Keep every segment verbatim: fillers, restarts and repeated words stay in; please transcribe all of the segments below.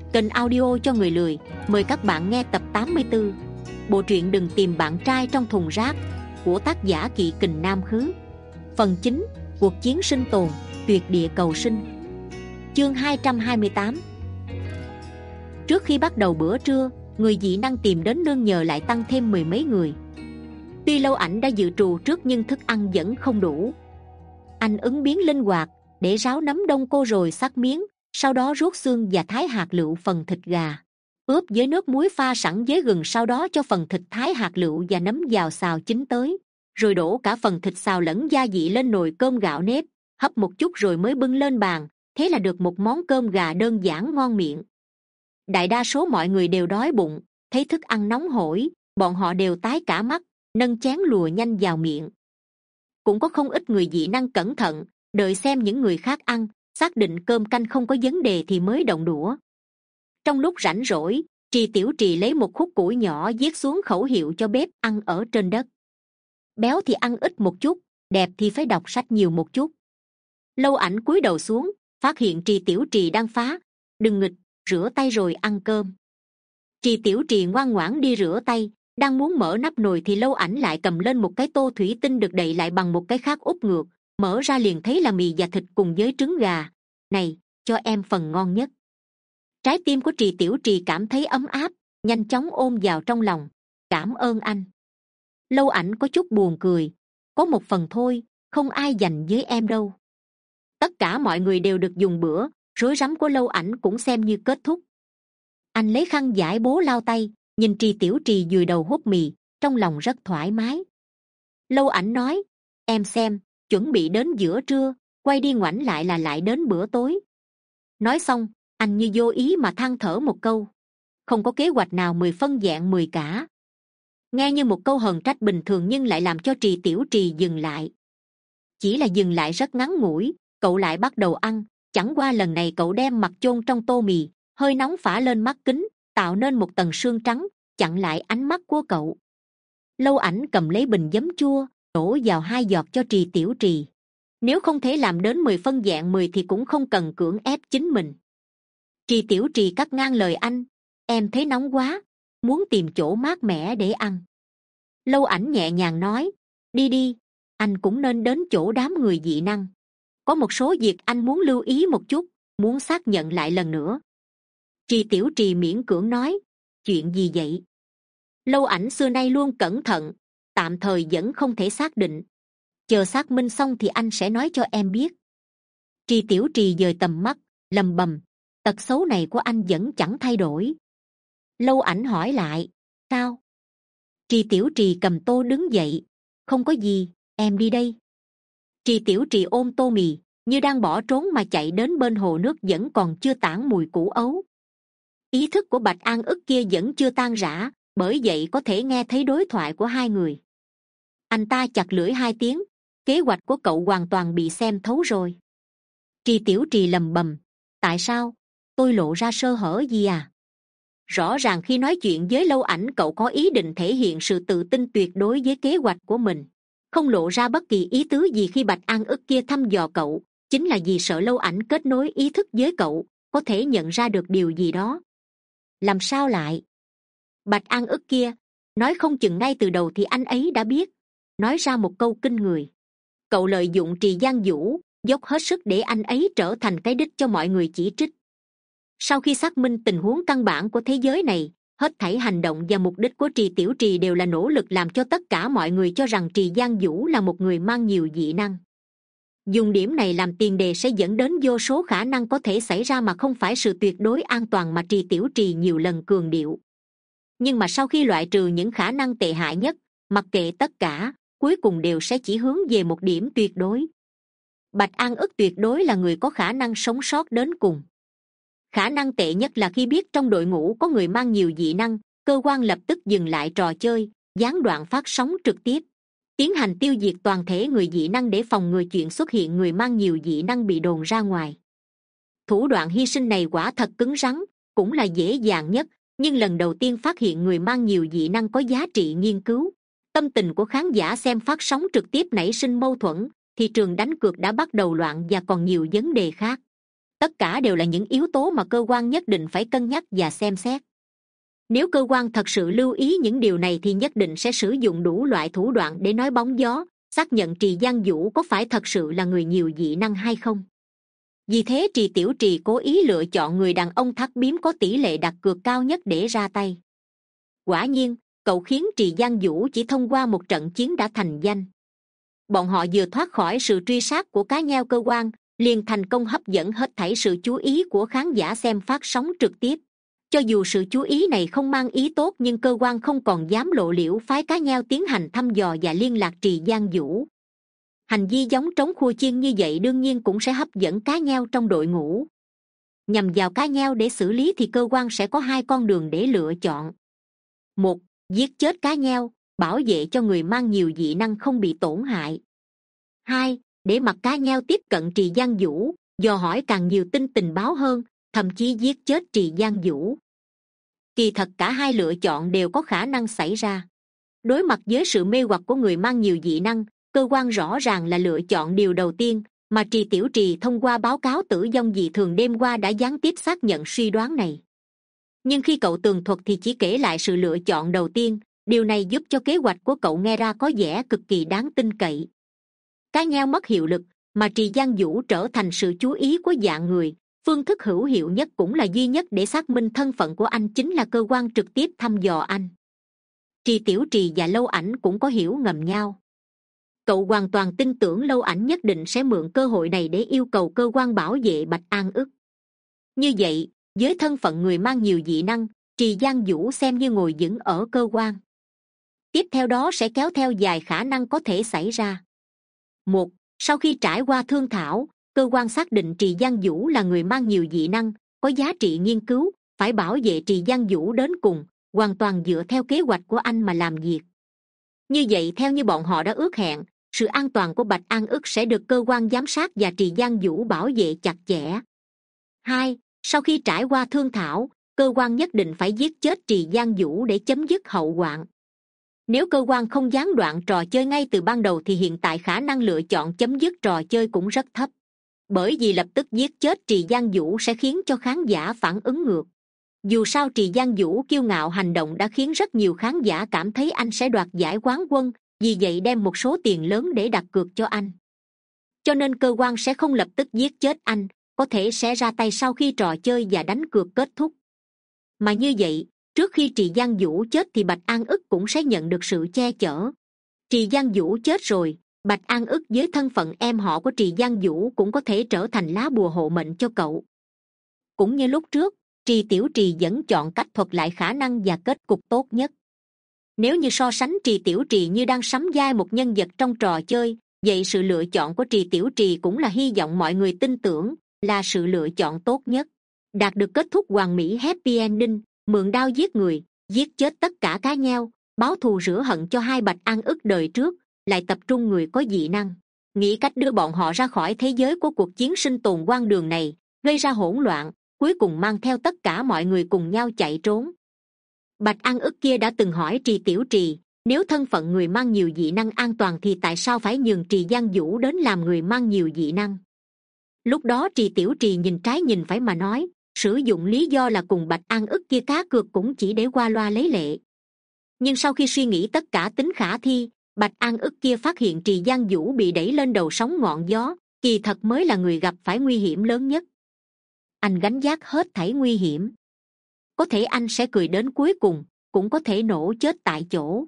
kênh audio cho người lười. Mời các bạn nghe tập tám mươi tư bộ truyện Đừng tìm bạn trai trong thùng rác của tác giả Kỵ Kình Nam Khứ. Phần chín, cuộc chiến sinh tồn, tuyệt địa cầu sinh. Chương hai trăm hai mươi tám. Trước khi bắt đầu bữa trưa, người dị năng tìm đến nương nhờ lại tăng thêm mười mấy người. Tuy Lâu Ảnh đã dự trù trước nhưng thức ăn vẫn không đủ. Anh ứng biến linh hoạt, để ráo nấm đông cô rồi sắc miếng, sau đó rút xương và thái hạt lựu phần thịt gà, ướp với nước muối pha sẵn với gừng, sau đó cho phần thịt, thái hạt lựu và nấm vào xào chín tới, rồi đổ cả phần thịt xào lẫn gia vị lên nồi cơm gạo nếp, hấp một chút rồi mới bưng lên bàn. Thế là được một món cơm gà đơn giản ngon miệng. Đại đa số mọi người đều đói bụng, thấy thức ăn nóng hổi, bọn họ đều tái cả mắt, nâng chén lùa nhanh vào miệng. Cũng có không ít người dị năng cẩn thận, đợi xem những người khác ăn, xác định cơm canh không có vấn đề thì mới động đũa. Trong lúc rảnh rỗi, Trì Tiểu Trì lấy một khúc củi nhỏ viết xuống khẩu hiệu cho bếp ăn ở trên đất. Béo thì ăn ít một chút, đẹp thì phải đọc sách nhiều một chút. Lâu Ảnh cúi đầu xuống, phát hiện Trì Tiểu Trì đang phá: đừng nghịch, rửa tay rồi ăn cơm. Trì Tiểu Trì ngoan ngoãn đi rửa tay, đang muốn mở nắp nồi thì Lâu Ảnh lại cầm lên một cái tô thủy tinh được đậy lại bằng một cái khác úp ngược, mở ra liền thấy là mì và thịt cùng với trứng gà. Này, cho em phần ngon nhất. Trái tim của Trì Tiểu Trì cảm thấy ấm áp, nhanh chóng ôm vào trong lòng. Cảm ơn anh. Lâu Ảnh có chút buồn cười. Có một phần thôi, không ai dành với em đâu. Tất cả mọi người đều được dùng bữa, rối rắm của Lâu Ảnh cũng xem như kết thúc. Anh lấy khăn giải bố lau tay, nhìn Trì Tiểu Trì vùi đầu hút mì, trong lòng rất thoải mái. Lâu Ảnh nói: em xem, chuẩn bị đến giữa trưa, quay đi ngoảnh lại là lại đến bữa tối. Nói xong, anh như vô ý mà than thở một câu: không có kế hoạch nào mười phân vẹn mười cả. Nghe như một câu hờn trách bình thường nhưng lại làm cho Trì Tiểu Trì dừng lại. Chỉ là dừng lại rất ngắn ngủi, cậu lại bắt đầu ăn. Chẳng qua lần này cậu đem mặt chôn trong tô mì, hơi nóng phả lên mắt kính, tạo nên một tầng sương trắng, chặn lại ánh mắt của cậu. Lâu Ảnh cầm lấy bình giấm chua, đổ vào hai giọt cho Trì Tiểu Trì. Nếu không thể làm đến mười phân vẹn mười thì cũng không cần cưỡng ép chính mình. Trì Tiểu Trì cắt ngang lời anh: em thấy nóng quá, muốn tìm chỗ mát mẻ để ăn. Lâu Ảnh nhẹ nhàng nói: đi đi, anh cũng nên đến chỗ đám người dị năng. Có một số việc anh muốn lưu ý một chút, muốn xác nhận lại lần nữa. Trì Tiểu Trì miễn cưỡng nói: chuyện gì vậy? Lâu Ảnh xưa nay luôn cẩn thận, tạm thời vẫn không thể xác định. Chờ xác minh xong thì anh sẽ nói cho em biết. Trì Tiểu Trì dời tầm mắt, lầm bầm: tật xấu này của anh vẫn chẳng thay đổi. Lâu Ảnh hỏi lại: sao? Trì Tiểu Trì cầm tô đứng dậy: không có gì, em đi đây. Trì Tiểu Trì ôm tô mì, như đang bỏ trốn mà chạy đến bên hồ nước vẫn còn chưa tản mùi củ ấu. Ý thức của Bạch An Ức kia vẫn chưa tan rã, bởi vậy có thể nghe thấy đối thoại của hai người. Anh ta chặt lưỡi hai tiếng: kế hoạch của cậu hoàn toàn bị xem thấu rồi. Trì Tiểu Trì lầm bầm: tại sao? Tôi lộ ra sơ hở gì à? Rõ ràng khi nói chuyện với Lâu Ảnh cậu có ý định thể hiện sự tự tin tuyệt đối với kế hoạch của mình, không lộ ra bất kỳ ý tứ gì khi Bạch An Ức kia thăm dò cậu, chính là vì sợ Lâu Ảnh kết nối ý thức với cậu, có thể nhận ra được điều gì đó. Làm sao lại? Bạch An Ức kia nói không chừng ngay từ đầu thì anh ấy đã biết, nói ra một câu kinh người. Cậu lợi dụng Trì Giang Vũ, dốc hết sức để anh ấy trở thành cái đích cho mọi người chỉ trích. Sau khi xác minh tình huống căn bản của thế giới này, hết thảy hành động và mục đích của Trì Tiểu Trì đều là nỗ lực làm cho tất cả mọi người cho rằng Trì Giang Vũ là một người mang nhiều dị năng. Dùng điểm này làm tiền đề sẽ dẫn đến vô số khả năng có thể xảy ra mà không phải sự tuyệt đối an toàn mà Trì Tiểu Trì nhiều lần cường điệu. Nhưng mà sau khi loại trừ những khả năng tệ hại nhất, mặc kệ tất cả, cuối cùng đều sẽ chỉ hướng về một điểm tuyệt đối. Bạch An Ức tuyệt đối là người có khả năng sống sót đến cùng. Khả năng tệ nhất là khi biết trong đội ngũ có người mang nhiều dị năng, cơ quan lập tức dừng lại trò chơi, gián đoạn phát sóng trực tiếp, tiến hành tiêu diệt toàn thể người dị năng để phòng ngừa chuyện xuất hiện người mang nhiều dị năng bị đồn ra ngoài. Thủ đoạn hy sinh này quả thật cứng rắn, cũng là dễ dàng nhất, nhưng lần đầu tiên phát hiện người mang nhiều dị năng có giá trị nghiên cứu. Tâm tình của khán giả xem phát sóng trực tiếp nảy sinh mâu thuẫn, thị trường đánh cược đã bắt đầu loạn và còn nhiều vấn đề khác. tất cả đều là những yếu tố mà cơ quan nhất định phải cân nhắc và xem xét. Nếu cơ quan thật sự lưu ý những điều này thì nhất định sẽ sử dụng đủ loại thủ đoạn để nói bóng gió, xác nhận Trì Giang Vũ có phải thật sự là người nhiều dị năng hay không. Vì thế Trì Tiểu Trì cố ý lựa chọn người đàn ông thắt biếm có tỷ lệ đặt cược cao nhất để ra tay. Quả nhiên, cậu khiến Trì Giang Vũ chỉ thông qua một trận chiến đã thành danh. Bọn họ vừa thoát khỏi sự truy sát của cá nheo cơ quan, liền thành công hấp dẫn hết thảy sự chú ý của khán giả xem phát sóng trực tiếp. Cho dù sự chú ý này không mang ý tốt nhưng cơ quan không còn dám lộ liễu phái cá nheo tiến hành thăm dò và liên lạc Trì Giang Vũ. Hành vi giống trống khua chiên như vậy đương nhiên cũng sẽ hấp dẫn cá nheo trong đội ngũ. Nhằm vào cá nheo để xử lý thì cơ quan sẽ có hai con đường để lựa chọn. Một, giết chết cá nheo, bảo vệ cho người mang nhiều dị năng không bị tổn hại. Hai, để mặc cá nheo tiếp cận Trì Giang Vũ, dò hỏi càng nhiều tin tình báo hơn, thậm chí giết chết Trì Giang Vũ. Kỳ thật cả hai lựa chọn đều có khả năng xảy ra. Đối mặt với sự mê hoặc của người mang nhiều dị năng, cơ quan rõ ràng là lựa chọn điều đầu tiên, mà Trì Tiểu Trì thông qua báo cáo tử vong dị thường đêm qua đã gián tiếp xác nhận suy đoán này. Nhưng khi cậu tường thuật thì chỉ kể lại sự lựa chọn đầu tiên, điều này giúp cho kế hoạch của cậu nghe ra có vẻ cực kỳ đáng tin cậy. Cá nheo mất hiệu lực, mà Trì Giang Vũ trở thành sự chú ý của dạng người. Phương thức hữu hiệu nhất cũng là duy nhất để xác minh thân phận của anh chính là cơ quan trực tiếp thăm dò anh. Trì Tiểu Trì và Lâu Ảnh cũng có hiểu ngầm nhau. Cậu hoàn toàn tin tưởng Lâu Ảnh nhất định sẽ mượn cơ hội này để yêu cầu cơ quan bảo vệ Bạch An Ức. Như vậy, với thân phận người mang nhiều dị năng, Trì Giang Vũ xem như ngồi vững ở cơ quan. Tiếp theo đó sẽ kéo theo vài khả năng có thể xảy ra. Một, sau khi trải qua thương thảo, cơ quan xác định Trì Giang Vũ là người mang nhiều dị năng, có giá trị nghiên cứu, phải bảo vệ Trì Giang Vũ đến cùng, hoàn toàn dựa theo kế hoạch của anh mà làm việc. Như vậy theo như bọn họ đã ước hẹn, sự an toàn của Bạch An Ức sẽ được cơ quan giám sát và Trì Giang Vũ bảo vệ chặt chẽ. Hai, sau khi trải qua thương thảo, cơ quan nhất định phải giết chết Trì Giang Vũ để chấm dứt hậu hoạn. Nếu cơ quan không gián đoạn trò chơi ngay từ ban đầu thì hiện tại khả năng lựa chọn chấm dứt trò chơi cũng rất thấp. Bởi vì lập tức giết chết Trì Giang Vũ sẽ khiến cho khán giả phản ứng ngược. Dù sao Trì Giang Vũ kiêu ngạo hành động đã khiến rất nhiều khán giả cảm thấy anh sẽ đoạt giải quán quân, vì vậy đem một số tiền lớn để đặt cược cho anh. Cho nên cơ quan sẽ không lập tức giết chết anh, có thể sẽ ra tay sau khi trò chơi và đánh cược kết thúc. Mà như vậy, trước khi Trì Giang Vũ chết thì Bạch An Ức cũng sẽ nhận được sự che chở. Trì Giang Vũ chết rồi, Bạch An Ức với thân phận em họ của Trì Giang Vũ cũng có thể trở thành lá bùa hộ mệnh cho cậu. Cũng như lúc trước, Trì Tiểu Trì vẫn chọn cách thuật lại khả năng và kết cục tốt nhất. Nếu như so sánh Trì Tiểu Trì như đang sắm vai một nhân vật trong trò chơi, vậy sự lựa chọn của Trì Tiểu Trì cũng là hy vọng mọi người tin tưởng, là sự lựa chọn tốt nhất. Đạt được kết thúc hoàn mỹ happy ending, mượn đao giết người, giết chết tất cả cá nheo, báo thù rửa hận cho hai Bạch An Ức đời trước, lại tập trung người có dị năng, nghĩ cách đưa bọn họ ra khỏi thế giới của cuộc chiến sinh tồn quan đường này, gây ra hỗn loạn, cuối cùng mang theo tất cả mọi người cùng nhau chạy trốn. Bạch An Ức kia đã từng hỏi Trì Tiểu Trì, nếu thân phận người mang nhiều dị năng an toàn thì tại sao phải nhường Trì Giang Vũ đến làm người mang nhiều dị năng? Lúc đó Trì Tiểu Trì nhìn trái nhìn phải mà nói, sử dụng lý do là cùng Bạch An Ức kia cá cược cũng chỉ để qua loa lấy lệ. Nhưng sau khi suy nghĩ tất cả tính khả thi, Bạch An Ức kia phát hiện Trì Giang Vũ bị đẩy lên đầu sóng ngọn gió, kỳ thật mới là người gặp phải nguy hiểm lớn nhất. Anh gánh vác hết thảy nguy hiểm. Có thể anh sẽ cười đến cuối cùng, cũng có thể nổ chết tại chỗ.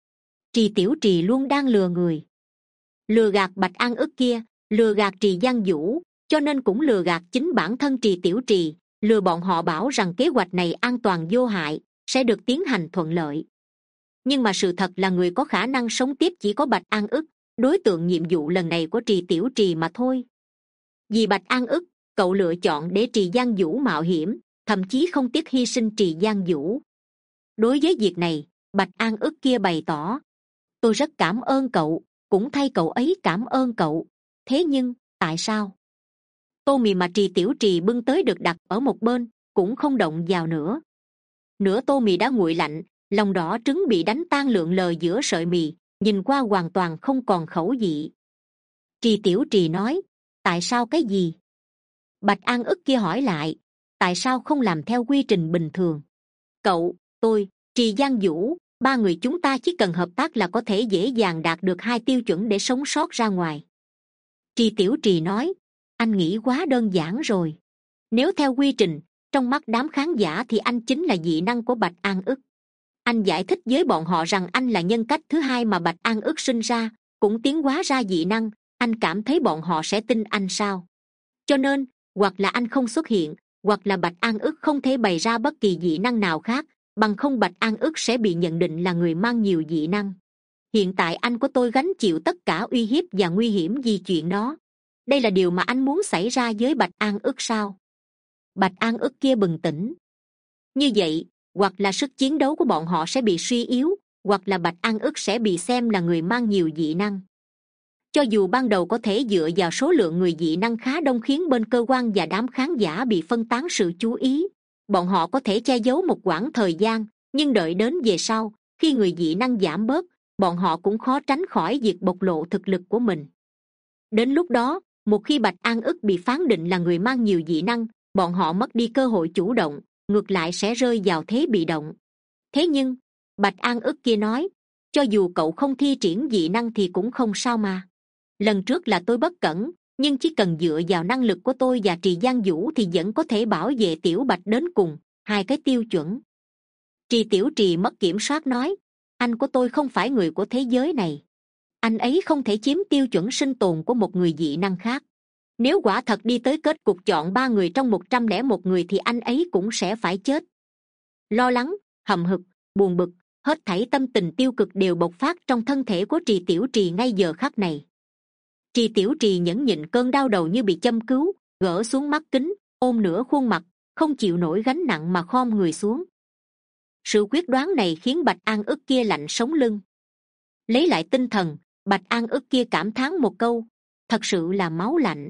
Trì Tiểu Trì luôn đang lừa người. Lừa gạt Bạch An Ức kia, lừa gạt Trì Giang Vũ, cho nên cũng lừa gạt chính bản thân Trì Tiểu Trì, lừa bọn họ bảo rằng kế hoạch này an toàn vô hại, sẽ được tiến hành thuận lợi. Nhưng mà sự thật là người có khả năng sống tiếp chỉ có Bạch An Ức, đối tượng nhiệm vụ lần này của Trì Tiểu Trì mà thôi. Vì Bạch An Ức, cậu lựa chọn để Trì Giang Vũ mạo hiểm, thậm chí không tiếc hy sinh Trì Giang Vũ. Đối với việc này, Bạch An Ức kia bày tỏ, tôi rất cảm ơn cậu, cũng thay cậu ấy cảm ơn cậu. Thế nhưng, tại sao? Tô mì mà Trì Tiểu Trì bưng tới được đặt ở một bên, cũng không động vào nữa. Nửa tô mì đã nguội lạnh, lòng đỏ trứng bị đánh tan lượn lờ giữa sợi mì, nhìn qua hoàn toàn không còn khẩu vị. Trì Tiểu Trì nói, tại sao cái gì? Bạch An ức kia hỏi lại, tại sao không làm theo quy trình bình thường? Cậu, tôi, Trì Giang Vũ, ba người chúng ta chỉ cần hợp tác là có thể dễ dàng đạt được hai tiêu chuẩn để sống sót ra ngoài. Trì Tiểu Trì nói, anh nghĩ quá đơn giản rồi. Nếu theo quy trình, trong mắt đám khán giả thì anh chính là dị năng của Bạch An ức. Anh giải thích với bọn họ rằng anh là nhân cách thứ hai mà Bạch An ức sinh ra, cũng tiến hóa ra dị năng. Anh cảm thấy bọn họ sẽ tin anh sao? Cho nên, hoặc là anh không xuất hiện, hoặc là Bạch An ức không thể bày ra bất kỳ dị năng nào khác, bằng không Bạch An ức sẽ bị nhận định là người mang nhiều dị năng. Hiện tại anh của tôi gánh chịu tất cả uy hiếp và nguy hiểm vì chuyện đó. Đây là điều mà anh muốn xảy ra với Bạch An ức sao? Bạch An ức kia bừng tỉnh. Như vậy, hoặc là sức chiến đấu của bọn họ sẽ bị suy yếu, hoặc là Bạch An ức sẽ bị xem là người mang nhiều dị năng. Cho dù ban đầu có thể dựa vào số lượng người dị năng khá đông khiến bên cơ quan và đám khán giả bị phân tán sự chú ý, bọn họ có thể che giấu một quãng thời gian, nhưng đợi đến về sau, khi người dị năng giảm bớt, bọn họ cũng khó tránh khỏi việc bộc lộ thực lực của mình. Đến lúc đó, một khi Bạch An ức bị phán định là người mang nhiều dị năng, bọn họ mất đi cơ hội chủ động, ngược lại sẽ rơi vào thế bị động. Thế nhưng, Bạch An ức kia nói, cho dù cậu không thi triển dị năng thì cũng không sao mà. Lần trước là tôi bất cẩn, nhưng chỉ cần dựa vào năng lực của tôi và Trì Giang Vũ thì vẫn có thể bảo vệ Tiểu Bạch đến cùng, hai cái tiêu chuẩn. Trì Tiểu Trì mất kiểm soát nói, anh của tôi không phải người của thế giới này. Anh ấy không thể chiếm tiêu chuẩn sinh tồn của một người dị năng khác. Nếu quả thật đi tới kết cục chọn ba người trong một trăm lẻ một người thì anh ấy cũng sẽ phải chết. Lo lắng, hậm hực, buồn bực, hết thảy tâm tình tiêu cực đều bộc phát trong thân thể của Trì Tiểu Trì ngay giờ khắc này. Trì Tiểu Trì nhẫn nhịn cơn đau đầu như bị châm cứu, gỡ xuống mắt kính, ôm nửa khuôn mặt, không chịu nổi gánh nặng mà khom người xuống. Sự quyết đoán này khiến Bạch An ức kia lạnh sống lưng. Lấy lại tinh thần, Bạch An ức kia cảm thán một câu, thật sự là máu lạnh.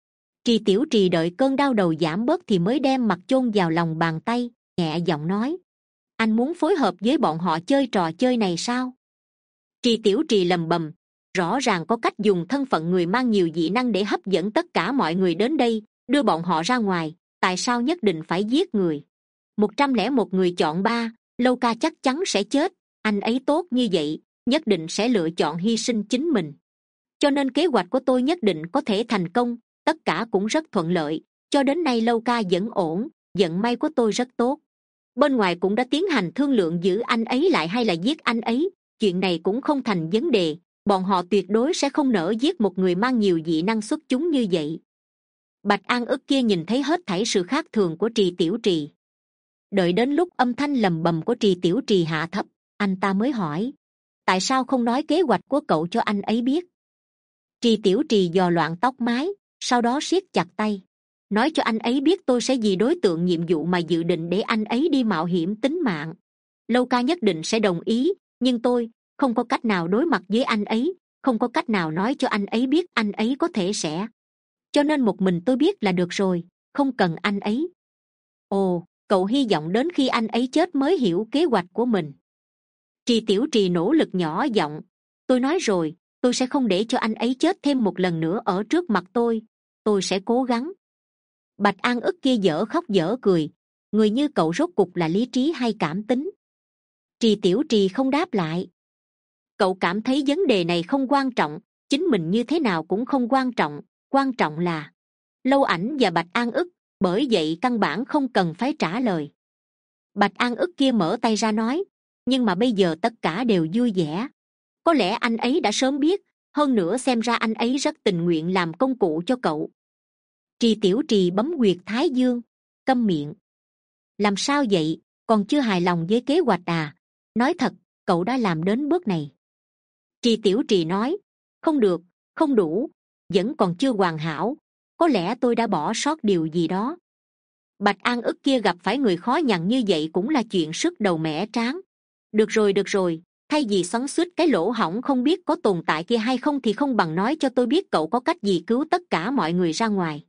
Trì Tiểu Trì đợi cơn đau đầu giảm bớt thì mới đem mặt chôn vào lòng bàn tay, nhẹ giọng nói, anh muốn phối hợp với bọn họ chơi trò chơi này sao? Trì Tiểu Trì lầm bầm, rõ ràng có cách dùng thân phận người mang nhiều dị năng để hấp dẫn tất cả mọi người đến đây, đưa bọn họ ra ngoài, tại sao nhất định phải giết người? Một trăm lẻ một người chọn ba, Lâu Ca chắc chắn sẽ chết, anh ấy tốt như vậy, nhất định sẽ lựa chọn hy sinh chính mình. Cho nên kế hoạch của tôi nhất định có thể thành công, tất cả cũng rất thuận lợi, cho đến nay Lâu Ca vẫn ổn, vận may của tôi rất tốt. Bên ngoài cũng đã tiến hành thương lượng giữ anh ấy lại hay là giết anh ấy, chuyện này cũng không thành vấn đề, bọn họ tuyệt đối sẽ không nỡ giết một người mang nhiều dị năng xuất chúng như vậy. Bạch An ức kia nhìn thấy hết thảy sự khác thường của Trì Tiểu Trì. Đợi đến lúc âm thanh lầm bầm của Trì Tiểu Trì hạ thấp, anh ta mới hỏi, tại sao không nói kế hoạch của cậu cho anh ấy biết? Trì Tiểu Trì dò loạn tóc mái, sau đó siết chặt tay, nói cho anh ấy biết tôi sẽ vì đối tượng nhiệm vụ mà dự định để anh ấy đi mạo hiểm tính mạng. Lâu Ca nhất định sẽ đồng ý, nhưng tôi không có cách nào đối mặt với anh ấy, không có cách nào nói cho anh ấy biết anh ấy có thể sẽ. Cho nên một mình tôi biết là được rồi, không cần anh ấy. Ồ, cậu hy vọng đến khi anh ấy chết mới hiểu kế hoạch của mình. Trì Tiểu Trì nỗ lực nhỏ giọng, tôi nói rồi, tôi sẽ không để cho anh ấy chết thêm một lần nữa ở trước mặt tôi, tôi sẽ cố gắng. Bạch An ức kia dở khóc dở cười, người như cậu rốt cục là lý trí hay cảm tính? Trì Tiểu Trì không đáp lại. Cậu cảm thấy vấn đề này không quan trọng, chính mình như thế nào cũng không quan trọng, quan trọng là Lâu Ảnh và Bạch An ức, bởi vậy căn bản không cần phải trả lời. Bạch An ức kia mở tay ra nói, nhưng mà bây giờ tất cả đều vui vẻ. Có lẽ anh ấy đã sớm biết, hơn nữa xem ra anh ấy rất tình nguyện làm công cụ cho cậu. Trì Tiểu Trì bấm huyệt thái dương, câm miệng. Làm sao vậy, còn chưa hài lòng với kế hoạch à? Nói thật, cậu đã làm đến bước này. Trì Tiểu Trì nói, không được, không đủ, vẫn còn chưa hoàn hảo, có lẽ tôi đã bỏ sót điều gì đó. Bạch An ức kia gặp phải người khó nhằn như vậy cũng là chuyện sức đầu mẻ trán. Được rồi được rồi, thay vì xoắn xuýt cái lỗ hổng không biết có tồn tại kia hay không thì không bằng nói cho tôi biết cậu có cách gì cứu tất cả mọi người ra ngoài.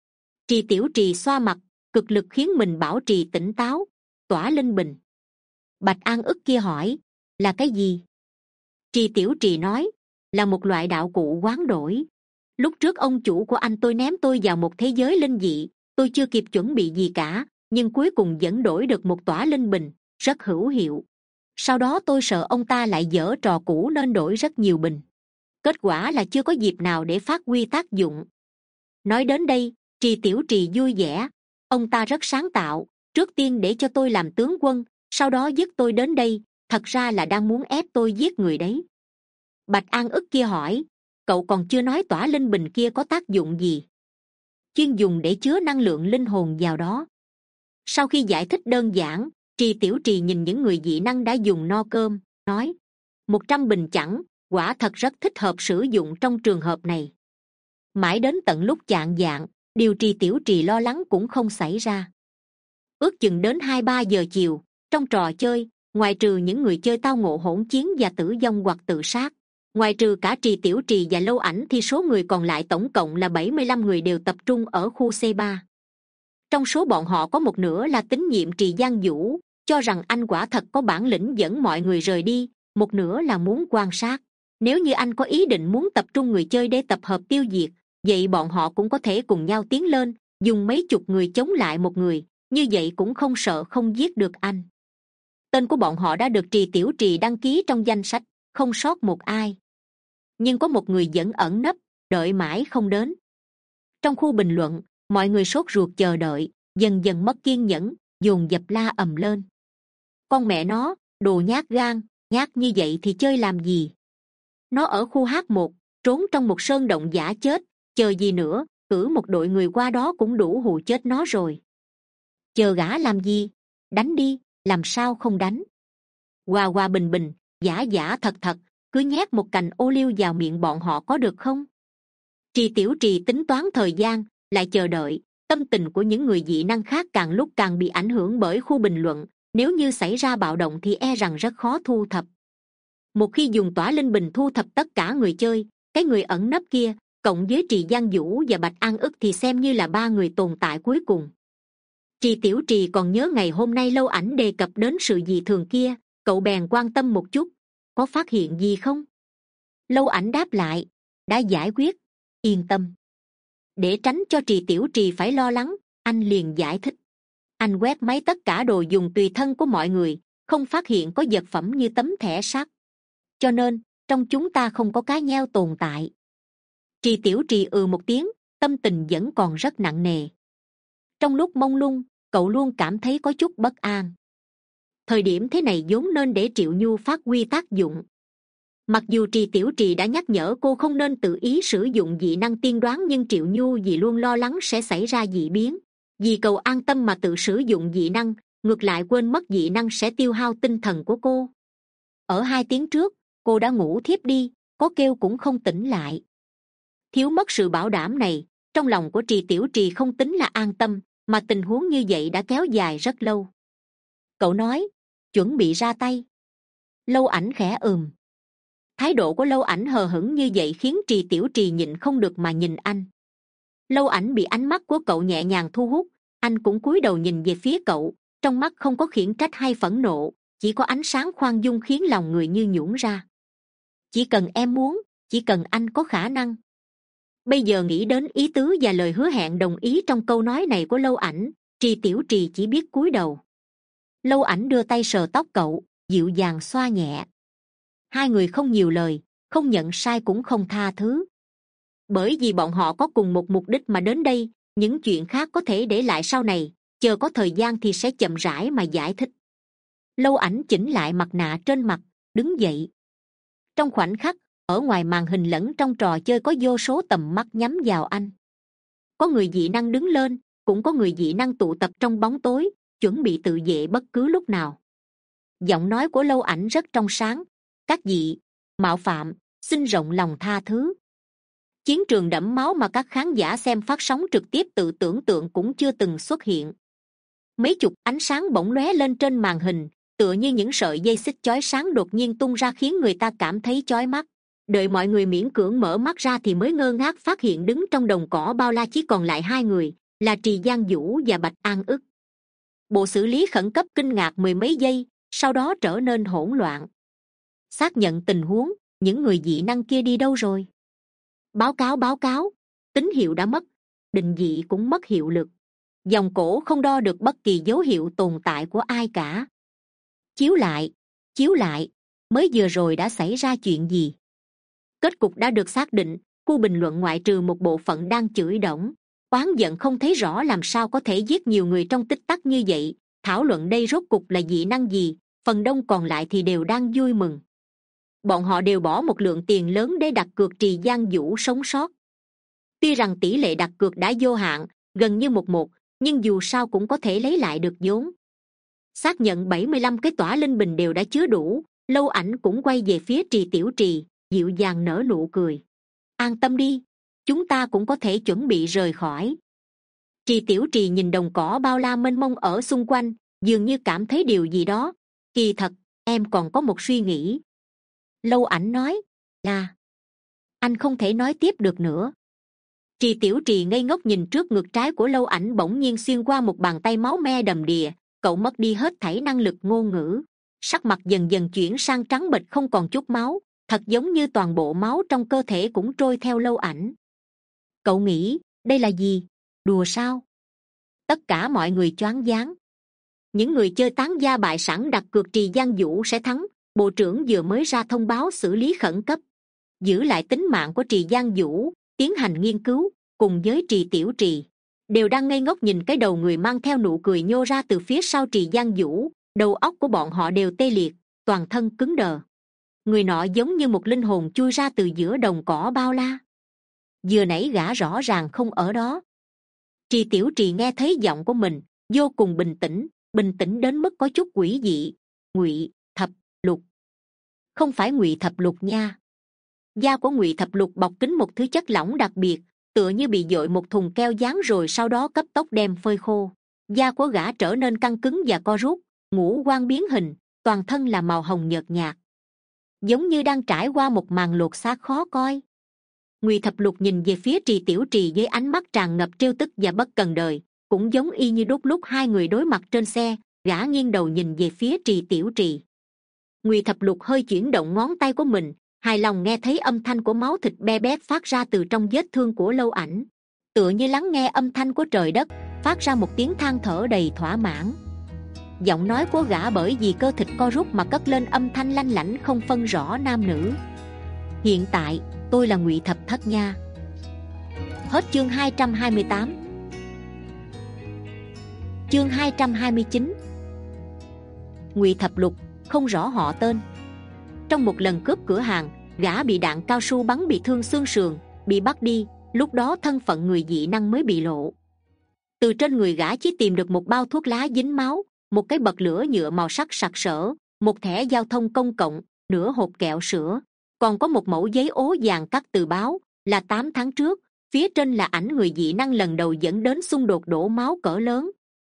Trì Tiểu Trì xoa mặt, cực lực khiến mình bảo trì tỉnh táo, tỏa linh bình. Bạch An ức kia hỏi, là cái gì? Trì Tiểu Trì nói, là một loại đạo cụ hoán đổi. Lúc trước ông chủ của anh tôi ném tôi vào một thế giới linh dị, tôi chưa kịp chuẩn bị gì cả, nhưng cuối cùng vẫn đổi được một tỏa linh bình, rất hữu hiệu. Sau đó tôi sợ ông ta lại giở trò cũ nên đổi rất nhiều bình. Kết quả là chưa có dịp nào để phát huy tác dụng. Nói đến đây, Trì Tiểu Trì vui vẻ. Ông ta rất sáng tạo, trước tiên để cho tôi làm tướng quân, sau đó dứt tôi đến đây, thật ra là đang muốn ép tôi giết người đấy. Bạch An ức kia hỏi, cậu còn chưa nói tỏa linh bình kia có tác dụng gì? Chuyên dùng để chứa năng lượng linh hồn vào đó. Sau khi giải thích đơn giản, Trì Tiểu Trì nhìn những người dị năng đã dùng no cơm, nói, một trăm bình chẳng, quả thật rất thích hợp sử dụng trong trường hợp này. Mãi đến tận lúc chạng vạng, điều Trì Tiểu Trì lo lắng cũng không xảy ra. Ước chừng đến hai ba giờ chiều, trong trò chơi, ngoài trừ những người chơi tao ngộ hỗn chiến và tử vong hoặc tự sát, ngoài trừ cả Trì Tiểu Trì và Lâu Ảnh thì số người còn lại tổng cộng là bảy mươi lăm người đều tập trung ở khu C ba. Trong số bọn họ có một nửa là tín nhiệm Trì Giang Vũ, cho rằng anh quả thật có bản lĩnh dẫn mọi người rời đi, một nửa là muốn quan sát. Nếu như anh có ý định muốn tập trung người chơi để tập hợp tiêu diệt, vậy bọn họ cũng có thể cùng nhau tiến lên, dùng mấy chục người chống lại một người, như vậy cũng không sợ không giết được anh. Tên của bọn họ đã được Trì Tiểu Trì đăng ký trong danh sách, không sót một ai. Nhưng có một người vẫn ẩn nấp, đợi mãi không đến. Trong khu bình luận, mọi người sốt ruột chờ đợi, dần dần mất kiên nhẫn, dồn dập la ầm lên. Con mẹ nó, đồ nhát gan, nhát như vậy thì chơi làm gì? Nó ở khu H một, trốn trong một sơn động giả chết, chờ gì nữa, cử một đội người qua đó cũng đủ hù chết nó rồi. Chờ gã làm gì? Đánh đi, làm sao không đánh? Hòa hòa bình bình, giả giả thật thật, cứ nhét một cành ô liu vào miệng bọn họ có được không? Trì Tiểu Trì tính toán thời gian, lại chờ đợi. Tâm tình của những người dị năng khác càng lúc càng bị ảnh hưởng bởi khu bình luận, nếu như xảy ra bạo động thì e rằng rất khó thu thập. Một khi dùng tỏa linh bình thu thập tất cả người chơi, cái người ẩn nấp kia cộng với Trì Giang Vũ và Bạch An ức thì xem như là ba người tồn tại cuối cùng. Trì Tiểu Trì còn nhớ ngày hôm nay Lâu Ảnh đề cập đến sự dị thường kia, cậu bèn quan tâm một chút, có phát hiện gì không? Lâu Ảnh đáp lại, đã giải quyết, yên tâm. Để tránh cho Trì Tiểu Trì phải lo lắng, anh liền giải thích. Anh quét máy tất cả đồ dùng tùy thân của mọi người, không phát hiện có vật phẩm như tấm thẻ sắt. Cho nên, trong chúng ta không có cá nheo tồn tại. Trì Tiểu Trì ừ một tiếng, tâm tình vẫn còn rất nặng nề. Trong lúc mông lung, cậu luôn cảm thấy có chút bất an. Thời điểm thế này vốn nên để Triệu Nhu phát huy tác dụng. Mặc dù Trì Tiểu Trì đã nhắc nhở cô không nên tự ý sử dụng dị năng tiên đoán, nhưng Triệu Nhu vì luôn lo lắng sẽ xảy ra dị biến, vì cậu an tâm mà tự sử dụng dị năng, ngược lại quên mất dị năng sẽ tiêu hao tinh thần của cô. Ở hai tiếng trước, cô đã ngủ thiếp đi, có kêu cũng không tỉnh lại. Thiếu mất sự bảo đảm này, trong lòng của Trì Tiểu Trì không tính là an tâm, mà tình huống như vậy đã kéo dài rất lâu. Cậu nói, chuẩn bị ra tay. Lâu Ảnh khẽ ừm. Thái độ của Lâu Ảnh hờ hững như vậy khiến Trì Tiểu Trì nhịn không được mà nhìn anh. Lâu Ảnh bị ánh mắt của cậu nhẹ nhàng thu hút, anh cũng cúi đầu nhìn về phía cậu, trong mắt không có khiển trách hay phẫn nộ, chỉ có ánh sáng khoan dung khiến lòng người như nhũn ra. Chỉ cần em muốn, chỉ cần anh có khả năng. Bây giờ nghĩ đến ý tứ và lời hứa hẹn đồng ý trong câu nói này của Lâu Ảnh, Trì Tiểu Trì chỉ biết cúi đầu. Lâu Ảnh đưa tay sờ tóc cậu, dịu dàng xoa nhẹ. Hai người không nhiều lời, không nhận sai cũng không tha thứ. Bởi vì bọn họ có cùng một mục đích mà đến đây, những chuyện khác có thể để lại sau này, chờ có thời gian thì sẽ chậm rãi mà giải thích. Lâu Ảnh chỉnh lại mặt nạ trên mặt, đứng dậy. Trong khoảnh khắc, ở ngoài màn hình lẫn trong trò chơi có vô số tầm mắt nhắm vào anh. Có người dị năng đứng lên, cũng có người dị năng tụ tập trong bóng tối, chuẩn bị tự vệ bất cứ lúc nào. Giọng nói của Lâu Ảnh rất trong sáng. Các dị, mạo phạm, xin rộng lòng tha thứ. Chiến trường đẫm máu mà các khán giả xem phát sóng trực tiếp tự tưởng tượng cũng chưa từng xuất hiện. Mấy chục ánh sáng bỗng lóe lên trên màn hình, tựa như những sợi dây xích chói sáng đột nhiên tung ra khiến người ta cảm thấy chói mắt. Đợi mọi người miễn cưỡng mở mắt ra thì mới ngơ ngác phát hiện đứng trong đồng cỏ bao la chỉ còn lại hai người, là Trì Giang Vũ và Bạch An ức. Bộ xử lý khẩn cấp kinh ngạc mười mấy giây, sau đó trở nên hỗn loạn. Xác nhận tình huống, những người dị năng kia đi đâu rồi? Báo cáo báo cáo, tín hiệu đã mất, định vị cũng mất hiệu lực, dòng cổ không đo được bất kỳ dấu hiệu tồn tại của ai cả. Chiếu lại, chiếu lại, mới vừa rồi đã xảy ra chuyện gì? Kết cục đã được xác định. Khu bình luận ngoại trừ một bộ phận đang chửi đổng, oán giận không thấy rõ làm sao có thể giết nhiều người trong tích tắc như vậy, thảo luận đây rốt cục là dị năng gì. Phần đông còn lại thì đều đang vui mừng. Bọn họ đều bỏ một lượng tiền lớn để đặt cược Trì Giang Vũ sống sót. Tuy rằng tỷ lệ đặt cược đã vô hạn, gần như một một, nhưng dù sao cũng có thể lấy lại được vốn. Xác nhận bảy mươi lăm cái tỏa linh bình đều đã chứa đủ, Lâu Ảnh cũng quay về phía Trì Tiểu Trì, dịu dàng nở nụ cười. An tâm đi, chúng ta cũng có thể chuẩn bị rời khỏi. Trì Tiểu Trì nhìn đồng cỏ bao la mênh mông ở xung quanh, dường như cảm thấy điều gì đó. Kỳ thật, em còn có một suy nghĩ. Lâu Ảnh nói, là anh không thể nói tiếp được nữa. Trì Tiểu Trì ngây ngốc nhìn trước ngực trái của Lâu Ảnh, bỗng nhiên xuyên qua một bàn tay máu me đầm đìa, cậu mất đi hết thảy năng lực ngôn ngữ, sắc mặt dần dần chuyển sang trắng bệch không còn chút máu, thật giống như toàn bộ máu trong cơ thể cũng trôi theo Lâu Ảnh. Cậu nghĩ đây là gì? Đùa sao? Tất cả mọi người choáng váng. Những người chơi tán gia bại sẵn đặt cược Trì Giang Vũ sẽ thắng. Bộ trưởng vừa mới ra thông báo xử lý khẩn cấp, giữ lại tính mạng của Trì Giang Vũ, tiến hành nghiên cứu. Cùng với Trì Tiểu Trì đều đang ngây ngốc nhìn cái đầu người mang theo nụ cười nhô ra từ phía sau Trì Giang Vũ. Đầu óc của bọn họ đều tê liệt, toàn thân cứng đờ. Người nọ giống như một linh hồn chui ra từ giữa đồng cỏ bao la. Vừa nãy gã rõ ràng không ở đó. Trì Tiểu Trì nghe thấy giọng của mình vô cùng bình tĩnh, bình tĩnh đến mức có chút quỷ dị. Ngụy Thập Lục. Không phải Ngụy Thập Lục nha. Da của Ngụy Thập Lục bọc kín một thứ chất lỏng đặc biệt, tựa như bị dội một thùng keo dán rồi sau đó cấp tốc đem phơi khô. Da của gã trở nên căng cứng và co rút, ngũ quan biến hình, toàn thân là màu hồng nhợt nhạt, giống như đang trải qua một màn lột xác khó coi. Ngụy Thập Lục nhìn về phía Trì Tiểu Trì với ánh mắt tràn ngập trêu tức và bất cần đời, cũng giống y như đốt lúc hai người đối mặt trên xe. Gã nghiêng đầu nhìn về phía Trì Tiểu Trì. Ngụy Thập Lục hơi chuyển động ngón tay của mình, hài lòng nghe thấy âm thanh của máu thịt be bét phát ra từ trong vết thương của Lâu Ảnh, tựa như lắng nghe âm thanh của trời đất, phát ra một tiếng than thở đầy thỏa mãn. Giọng nói của gã bởi vì cơ thịt co rút mà cất lên âm thanh lanh lảnh không phân rõ nam nữ. Hiện tại tôi là Ngụy Thập Thất nha. Hết chương hai trăm hai mươi tám. Chương hai trăm hai mươi chín. Ngụy Thập Lục, không rõ họ tên. Trong một lần cướp cửa hàng, gã bị đạn cao su bắn bị thương xương sườn, bị bắt đi. Lúc đó thân phận người dị năng mới bị lộ. Từ trên người gã chỉ tìm được một bao thuốc lá dính máu, một cái bật lửa nhựa màu sắc sặc sỡ, một thẻ giao thông công cộng, nửa hộp kẹo sữa, còn có một mẩu giấy ố vàng cắt từ báo, là tám tháng trước. Phía trên là ảnh người dị năng lần đầu dẫn đến xung đột đổ máu cỡ lớn.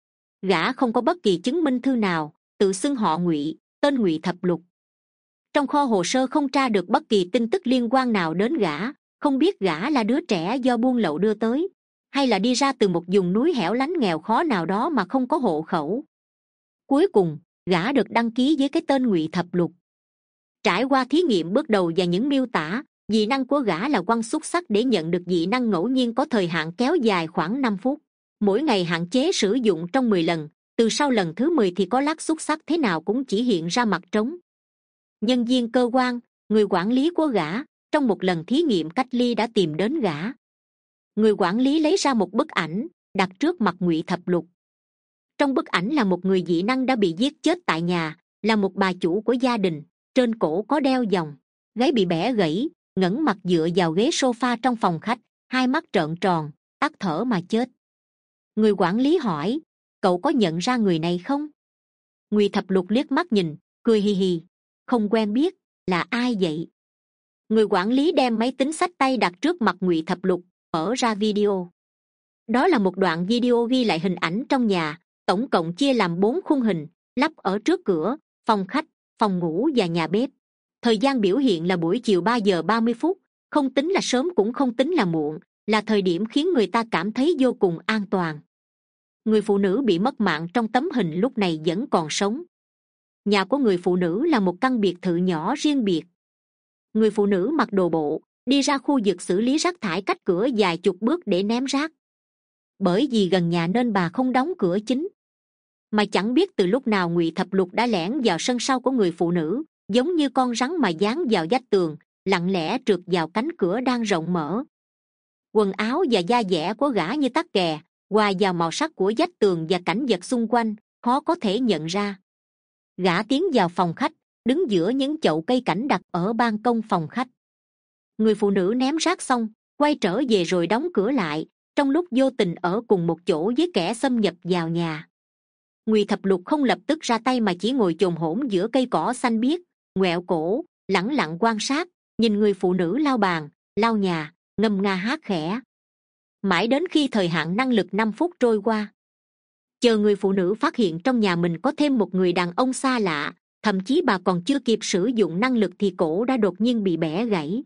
Gã không có bất kỳ chứng minh thư nào, tự xưng họ Ngụy, tên Ngụy Thập Lục. Trong kho hồ sơ không tra được bất kỳ tin tức liên quan nào đến gã, không biết gã là đứa trẻ do buôn lậu đưa tới, hay là đi ra từ một vùng núi hẻo lánh nghèo khó nào đó mà không có hộ khẩu. Cuối cùng gã được đăng ký với cái tên Ngụy Thập Lục. Trải qua thí nghiệm bước đầu và những miêu tả, dị năng của gã là quăng xúc xắc để nhận được dị năng ngẫu nhiên có thời hạn kéo dài khoảng năm phút, mỗi ngày hạn chế sử dụng trong mười lần. Từ sau lần thứ mười thì có lát xúc xắc thế nào cũng chỉ hiện ra mặt trống. Nhân viên cơ quan, người quản lý của gã, trong một lần thí nghiệm cách ly đã tìm đến gã. Người quản lý lấy ra một bức ảnh đặt trước mặt Ngụy Thập Lục. Trong bức ảnh là một người dị năng đã bị giết chết tại nhà, là một bà chủ của gia đình, trên cổ có đeo vòng, gáy bị bẻ gãy, ngẩng mặt dựa vào ghế sofa trong phòng khách, hai mắt trợn tròn, tắt thở mà chết. Người quản lý hỏi, cậu có nhận ra người này không? Ngụy Thập Lục liếc mắt nhìn, cười hì hì, không quen biết, là ai vậy? Người quản lý đem máy tính xách tay đặt trước mặt Ngụy Thập Lục, mở ra video. Đó là một đoạn video ghi lại hình ảnh trong nhà, tổng cộng chia làm bốn khung hình, lắp ở trước cửa, phòng khách, phòng ngủ và nhà bếp. Thời gian biểu hiện là buổi chiều ba giờ ba mươi phút, không tính là sớm cũng không tính là muộn, là thời điểm khiến người ta cảm thấy vô cùng an toàn. Người phụ nữ bị mất mạng trong tấm hình lúc này vẫn còn sống. Nhà của người phụ nữ là một căn biệt thự nhỏ riêng biệt. Người phụ nữ mặc đồ bộ, đi ra khu vực xử lý rác thải cách cửa vài chục bước để ném rác. Bởi vì gần nhà nên bà không đóng cửa chính, mà chẳng biết từ lúc nào Ngụy Thập Lục đã lẻn vào sân sau của người phụ nữ, giống như con rắn mà dán vào vách tường, lặng lẽ trượt vào cánh cửa đang rộng mở. Quần áo và da dẻ của gã như tắc kè, hòa vào màu sắc của vách tường và cảnh vật xung quanh, khó có thể nhận ra. Gã tiến vào phòng khách, đứng giữa những chậu cây cảnh đặt ở ban công phòng khách. Người phụ nữ ném rác xong, quay trở về rồi đóng cửa lại, trong lúc vô tình ở cùng một chỗ với kẻ xâm nhập vào nhà. Ngụy Thập Lục không lập tức ra tay mà chỉ ngồi chồm hổm giữa cây cỏ xanh biếc, ngoẹo cổ, lẳng lặng quan sát, nhìn người phụ nữ lau bàn, lau nhà, ngâm nga hát khẽ. Mãi đến khi thời hạn năng lực năm phút trôi qua, chờ người phụ nữ phát hiện trong nhà mình có thêm một người đàn ông xa lạ, thậm chí bà còn chưa kịp sử dụng năng lực thì cổ đã đột nhiên bị bẻ gãy.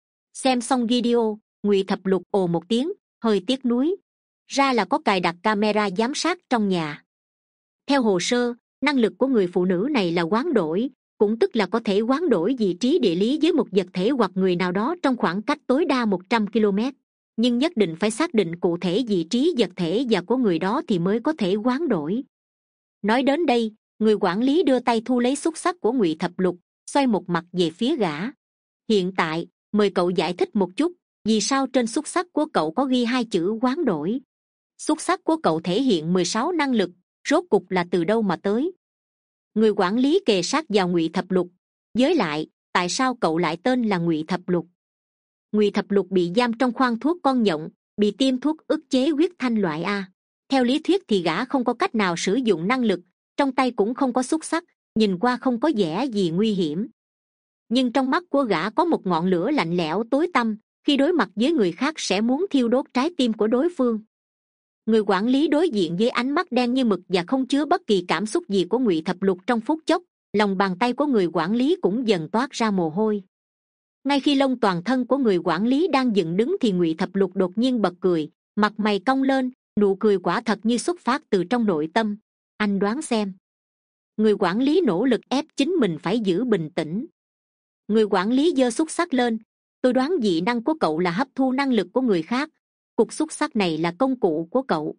Xem xong video, Ngụy Thập Lục ồ một tiếng, hơi tiếc nuối. Ra là có cài đặt camera giám sát trong nhà. Theo hồ sơ, năng lực của người phụ nữ này là hoán đổi, cũng tức là có thể hoán đổi vị trí địa lý với một vật thể hoặc người nào đó trong khoảng cách tối đa một trăm ki lô mét. Nhưng nhất định phải xác định cụ thể vị trí vật thể và của người đó thì mới có thể hoán đổi. Nói đến đây, người quản lý đưa tay thu lấy xúc xắc của Ngụy Thập Lục, xoay một mặt về phía gã. Hiện tại, mời cậu giải thích một chút, vì sao trên xúc xắc của cậu có ghi hai chữ hoán đổi. Xúc xắc của cậu thể hiện mười sáu năng lực, rốt cục là từ đâu mà tới? Người quản lý kề sát vào Ngụy Thập Lục. Với lại, tại sao cậu lại tên là Ngụy Thập Lục? Ngụy Thập Lục bị giam trong khoang thuốc con nhộng, bị tiêm thuốc ức chế huyết thanh loại A. Theo lý thuyết thì gã không có cách nào sử dụng năng lực, trong tay cũng không có xúc xắc, nhìn qua không có vẻ gì nguy hiểm. Nhưng trong mắt của gã có một ngọn lửa lạnh lẽo tối tăm, khi đối mặt với người khác sẽ muốn thiêu đốt trái tim của đối phương. Người quản lý đối diện với ánh mắt đen như mực và không chứa bất kỳ cảm xúc gì của Ngụy Thập Lục trong phút chốc, lòng bàn tay của người quản lý cũng dần toát ra mồ hôi. Ngay khi lông toàn thân của người quản lý đang dựng đứng thì Ngụy Thập Lục đột nhiên bật cười, mặt mày cong lên, nụ cười quả thật như xuất phát từ trong nội tâm. Anh đoán xem. Người quản lý nỗ lực ép chính mình phải giữ bình tĩnh. Người quản lý giơ xúc xắc lên. Tôi đoán dị năng của cậu là hấp thu năng lực của người khác. Cục xúc xắc này là công cụ của cậu.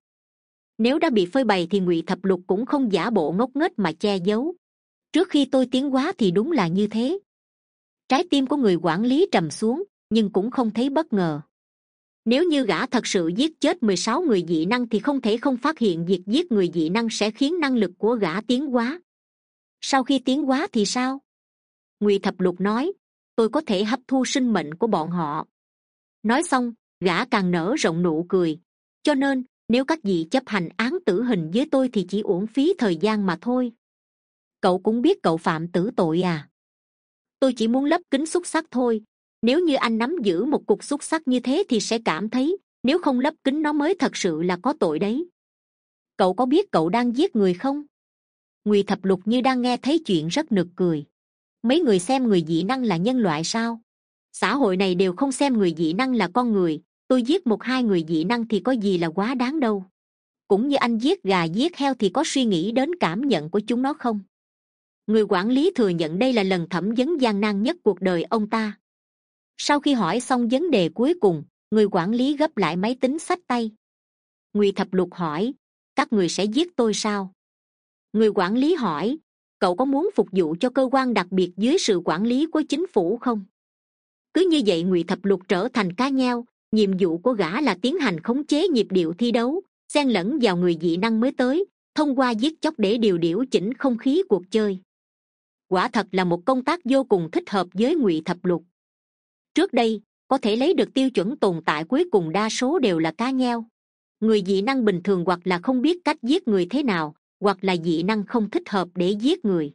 Nếu đã bị phơi bày thì Ngụy Thập Lục cũng không giả bộ ngốc nghếch mà che giấu. Trước khi tôi tiến hóa thì đúng là như thế. Trái tim của người quản lý trầm xuống, nhưng cũng không thấy bất ngờ. Nếu như gã thật sự giết chết mười sáu người dị năng thì không thể không phát hiện việc giết người dị năng sẽ khiến năng lực của gã tiến hóa. Sau khi tiến hóa thì sao? Ngụy Thập Lục nói, tôi có thể hấp thu sinh mệnh của bọn họ. Nói xong, gã càng nở rộng nụ cười. Cho nên, nếu các vị chấp hành án tử hình với tôi thì chỉ uổng phí thời gian mà thôi. Cậu cũng biết cậu phạm tử tội à? Tôi chỉ muốn lấp kính xúc xắc thôi. Nếu như anh nắm giữ một cục xúc xắc như thế thì sẽ cảm thấy, nếu không lấp kính nó mới thật sự là có tội đấy. Cậu có biết cậu đang giết người không? Ngụy Thập Lục như đang nghe thấy chuyện rất nực cười. Mấy người xem người dị năng là nhân loại sao? Xã hội này đều không xem người dị năng là con người. Tôi giết một hai người dị năng thì có gì là quá đáng đâu. Cũng như anh giết gà giết heo thì có suy nghĩ đến cảm nhận của chúng nó không? Người quản lý thừa nhận đây là lần thẩm vấn gian nan nhất cuộc đời ông ta. Sau khi hỏi xong vấn đề cuối cùng, người quản lý gấp lại máy tính xách tay. Ngụy Thập Lục hỏi, các người sẽ giết tôi sao? Người quản lý hỏi, cậu có muốn phục vụ cho cơ quan đặc biệt dưới sự quản lý của chính phủ không? Cứ như vậy Ngụy Thập Lục trở thành cá nheo. Nhiệm vụ của gã là tiến hành khống chế nhịp điệu thi đấu, xen lẫn vào người dị năng mới tới, thông qua giết chóc để điều điều chỉnh không khí cuộc chơi. Quả thật là một công tác vô cùng thích hợp với Ngụy Thập Lục. Trước đây, có thể lấy được tiêu chuẩn tồn tại cuối cùng đa số đều là cá nheo. Người dị năng bình thường hoặc là không biết cách giết người thế nào, hoặc là dị năng không thích hợp để giết người.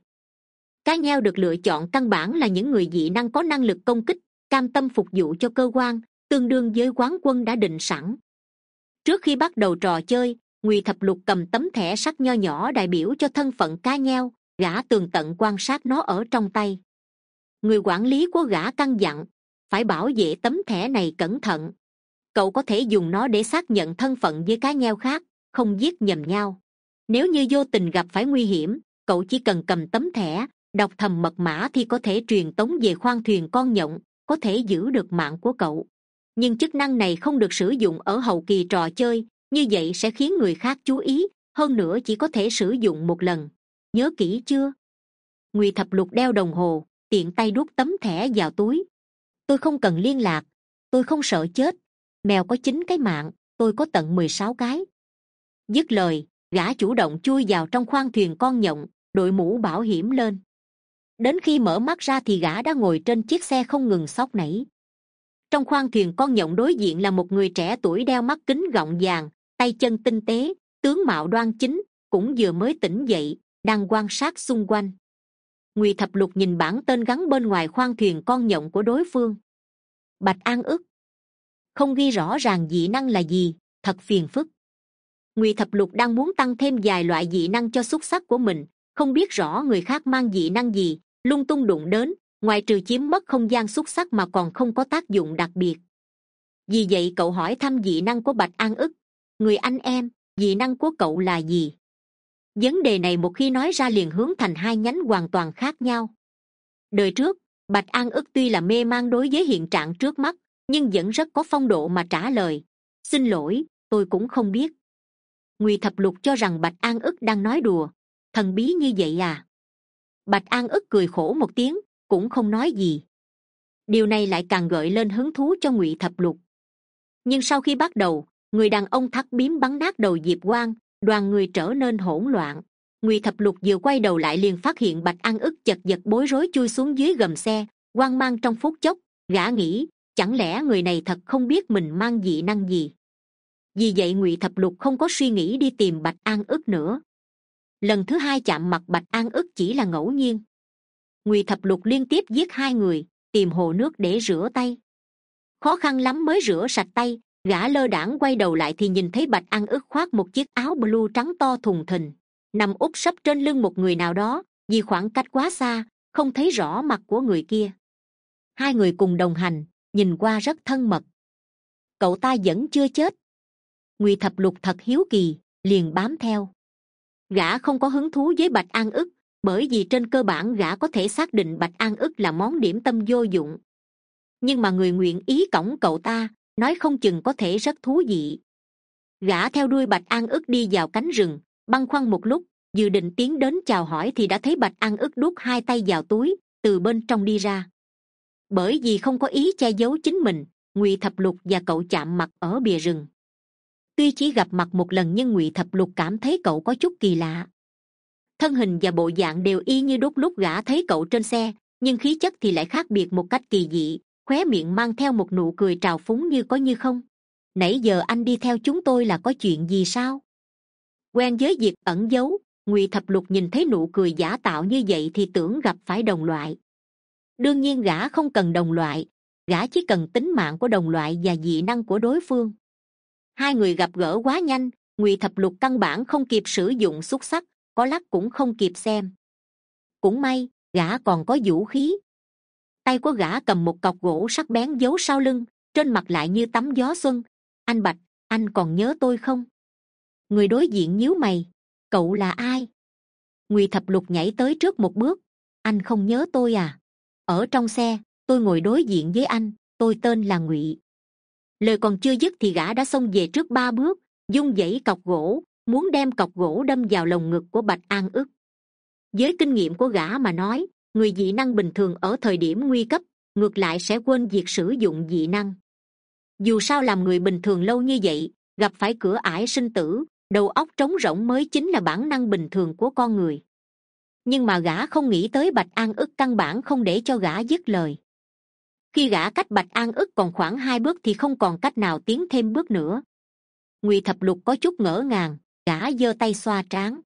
Cá nheo được lựa chọn căn bản là những người dị năng có năng lực công kích, cam tâm phục vụ cho cơ quan, tương đương với quán quân đã định sẵn. Trước khi bắt đầu trò chơi, Ngụy Thập Lục cầm tấm thẻ sắt nho nhỏ đại biểu cho thân phận cá nheo, gã tường tận quan sát nó ở trong tay. Người quản lý của gã căn dặn, phải bảo vệ tấm thẻ này cẩn thận. Cậu có thể dùng nó để xác nhận thân phận với cá nheo khác, không giết nhầm nhau. Nếu như vô tình gặp phải nguy hiểm, cậu chỉ cần cầm tấm thẻ, đọc thầm mật mã thì có thể truyền tống về khoang thuyền con nhộng, có thể giữ được mạng của cậu. Nhưng chức năng này không được sử dụng ở hậu kỳ trò chơi, như vậy sẽ khiến người khác chú ý, hơn nữa chỉ có thể sử dụng một lần. Nhớ kỹ chưa? Ngụy Thập Lục đeo đồng hồ, tiện tay đút tấm thẻ vào túi. Tôi không cần liên lạc, tôi không sợ chết. Mèo có chín cái mạng, tôi có tận mười sáu cái. Dứt lời, gã chủ động chui vào trong khoang thuyền con nhộng, đội mũ bảo hiểm lên. Đến khi mở mắt ra thì gã đã ngồi trên chiếc xe không ngừng xóc nảy. Trong khoang thuyền con nhộng đối diện là một người trẻ tuổi đeo mắt kính gọng vàng, tay chân tinh tế, tướng mạo đoan chính, cũng vừa mới tỉnh dậy, đang quan sát xung quanh. Ngụy Thập Lục nhìn bảng tên gắn bên ngoài khoang thuyền con nhộng của đối phương. Bạch An Ức. Không ghi rõ ràng dị năng là gì, thật phiền phức. Ngụy Thập Lục đang muốn tăng thêm vài loại dị năng cho xuất sắc của mình, không biết rõ người khác mang dị năng gì, lung tung đụng đến, ngoài trừ chiếm mất không gian xuất sắc mà còn không có tác dụng đặc biệt. Vì vậy cậu hỏi thăm dị năng của Bạch An Ức. Người anh em, dị năng của cậu là gì? Vấn đề này một khi nói ra liền hướng thành hai nhánh hoàn toàn khác nhau. Đời trước, Bạch An Ức tuy là mê man đối với hiện trạng trước mắt, nhưng vẫn rất có phong độ mà trả lời. Xin lỗi, tôi cũng không biết. Ngụy Thập Lục cho rằng Bạch An Ức đang nói đùa. Thần bí như vậy à? Bạch An Ức cười khổ một tiếng, cũng không nói gì. Điều này lại càng gợi lên hứng thú cho Ngụy Thập Lục. Nhưng sau khi bắt đầu, người đàn ông thắt bím bắn nát đầu Diệp Quang, đoàn người trở nên hỗn loạn. Ngụy Thập Lục vừa quay đầu lại liền phát hiện Bạch An Ức chật vật bối rối chui xuống dưới gầm xe, hoang mang trong phút chốc. Gã nghĩ, chẳng lẽ người này thật không biết mình mang dị năng gì? Vì vậy Ngụy Thập Lục không có suy nghĩ đi tìm Bạch An Ức nữa. Lần thứ hai chạm mặt Bạch An Ức chỉ là ngẫu nhiên. Ngụy Thập Lục liên tiếp giết hai người, tìm hồ nước để rửa tay. Khó khăn lắm mới rửa sạch tay, gã lơ đãng quay đầu lại thì nhìn thấy Bạch An Ức khoác một chiếc áo blue trắng to thùng thình, nằm úp sấp trên lưng một người nào đó. Vì khoảng cách quá xa, không thấy rõ mặt của người kia. Hai người cùng đồng hành, nhìn qua rất thân mật. Cậu ta vẫn chưa chết. Ngụy Thập Lục thật hiếu kỳ, liền bám theo. Gã không có hứng thú với Bạch An Ức, bởi vì trên cơ bản gã có thể xác định Bạch An Ức là món điểm tâm vô dụng. Nhưng mà người nguyện ý cõng cậu ta, nói không chừng có thể rất thú vị. Gã theo đuôi Bạch An Ức đi vào cánh rừng, băn khoăn một lúc, dự định tiến đến chào hỏi thì đã thấy Bạch An Ức đút hai tay vào túi, từ bên trong đi ra. Bởi vì không có ý che giấu chính mình, Ngụy Thập Lục và cậu chạm mặt ở bìa rừng. Tuy chỉ gặp mặt một lần nhưng Ngụy Thập Lục cảm thấy cậu có chút kỳ lạ. Thân hình và bộ dạng đều y như đúc lúc gã thấy cậu trên xe, nhưng khí chất thì lại khác biệt một cách kỳ dị, khóe miệng mang theo một nụ cười trào phúng như có như không. Nãy giờ anh đi theo chúng tôi là có chuyện gì sao? Quen với việc ẩn giấu, Ngụy Thập Lục nhìn thấy nụ cười giả tạo như vậy thì tưởng gặp phải đồng loại. Đương nhiên gã không cần đồng loại, gã chỉ cần tính mạng của đồng loại và dị năng của đối phương. Hai người gặp gỡ quá nhanh, Ngụy Thập Lục căn bản không kịp sử dụng xúc sắc, có lắc cũng không kịp xem. Cũng may, gã còn có vũ khí. Tay của gã cầm một cọc gỗ sắc bén giấu sau lưng, trên mặt lại như tắm gió xuân. Anh Bạch, anh còn nhớ tôi không? Người đối diện nhíu mày. Cậu là ai? Ngụy Thập Lục nhảy tới trước một bước. Anh không nhớ tôi à? Ở trong xe, tôi ngồi đối diện với anh, tôi tên là Ngụy. Lời còn chưa dứt thì gã đã xông về trước ba bước, vung vẩy cọc gỗ, muốn đem cọc gỗ đâm vào lồng ngực của Bạch An Ức. Với kinh nghiệm của gã mà nói, người dị năng bình thường ở thời điểm nguy cấp ngược lại sẽ quên việc sử dụng dị năng. Dù sao làm người bình thường lâu như vậy, gặp phải cửa ải sinh tử, đầu óc trống rỗng mới chính là bản năng bình thường của con người. Nhưng mà gã không nghĩ tới Bạch An Ức căn bản không để cho gã dứt lời. Khi gã cách Bạch An Ức còn khoảng hai bước thì không còn cách nào tiến thêm bước nữa. Ngụy Thập Lục có chút ngỡ ngàng, gã giơ tay xoa trán.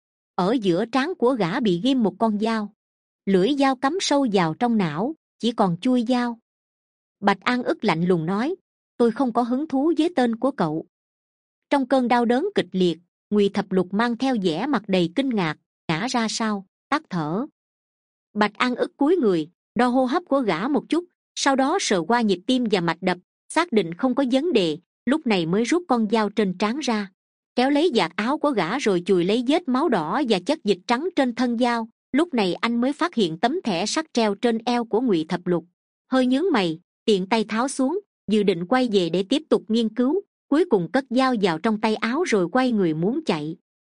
Ở giữa trán của gã bị ghim một con dao, lưỡi dao cắm sâu vào trong não, chỉ còn chuôi dao. Bạch An Ức lạnh lùng nói, tôi không có hứng thú với tên của cậu. Trong cơn đau đớn kịch liệt, Ngụy Thập Lục mang theo vẻ mặt đầy kinh ngạc, ngã ra sau, tắt thở. Bạch An Ức cúi người, đo hô hấp của gã một chút, sau đó sờ qua nhịp tim và mạch đập, xác định không có vấn đề, lúc này mới rút con dao trên trán ra, kéo lấy vạt áo của gã rồi chùi lấy vết máu đỏ và chất dịch trắng trên thân dao. Lúc này anh mới phát hiện tấm thẻ sắt treo trên eo của Ngụy Thập Lục. hơi nhướng mày, tiện tay tháo xuống, dự định quay về để tiếp tục nghiên cứu, cuối cùng cất dao vào trong tay áo rồi quay người muốn chạy.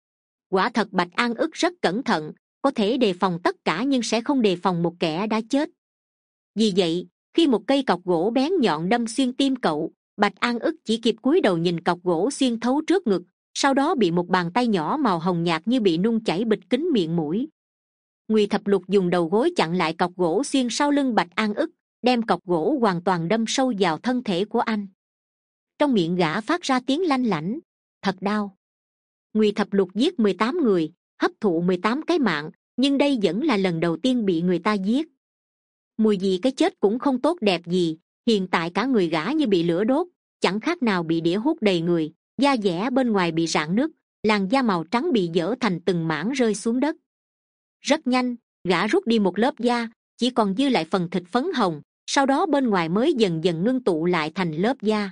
Quả thật Bạch An ức rất cẩn thận, có thể đề phòng tất cả nhưng sẽ không đề phòng một kẻ đã chết. Vì vậy, khi một cây cọc gỗ bén nhọn đâm xuyên tim cậu, Bạch An ức chỉ kịp cúi đầu nhìn cọc gỗ xuyên thấu trước ngực, sau đó bị một bàn tay nhỏ màu hồng nhạt như bị nung chảy bịch kín miệng mũi. Ngụy Thập Lục dùng đầu gối chặn lại cọc gỗ xuyên sau lưng Bạch An ức, đem cọc gỗ hoàn toàn đâm sâu vào thân thể của anh. Trong miệng gã phát ra tiếng lanh lảnh, thật đau. Ngụy Thập Lục giết mười tám người, hấp thụ mười tám cái mạng, nhưng đây vẫn là lần đầu tiên bị người ta giết. Mùi gì cái chết cũng không tốt đẹp gì, hiện tại cả người gã như bị lửa đốt, chẳng khác nào bị đĩa hút đầy người, da dẻ bên ngoài bị rạn nứt, làn da màu trắng bị dỡ thành từng mảng rơi xuống đất. Rất nhanh, gã rút đi một lớp da, chỉ còn dư lại phần thịt phấn hồng, sau đó bên ngoài mới dần dần ngưng tụ lại thành lớp da.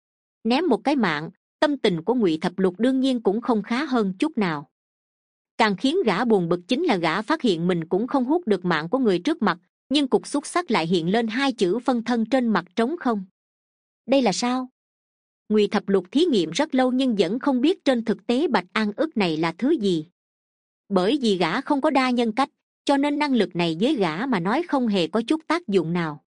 Ném một cái mạng, tâm tình của Ngụy Thập Lục đương nhiên cũng không khá hơn chút nào. Càng khiến gã buồn bực chính là gã phát hiện mình cũng không hút được mạng của người trước mặt, nhưng cục xúc xắc lại hiện lên hai chữ phân thân trên mặt trống không. Đây là sao? Ngụy Thập Lục thí nghiệm rất lâu nhưng vẫn không biết trên thực tế Bạch An ức này là thứ gì. Bởi vì gã không có đa nhân cách, cho nên năng lực này với gã mà nói không hề có chút tác dụng nào.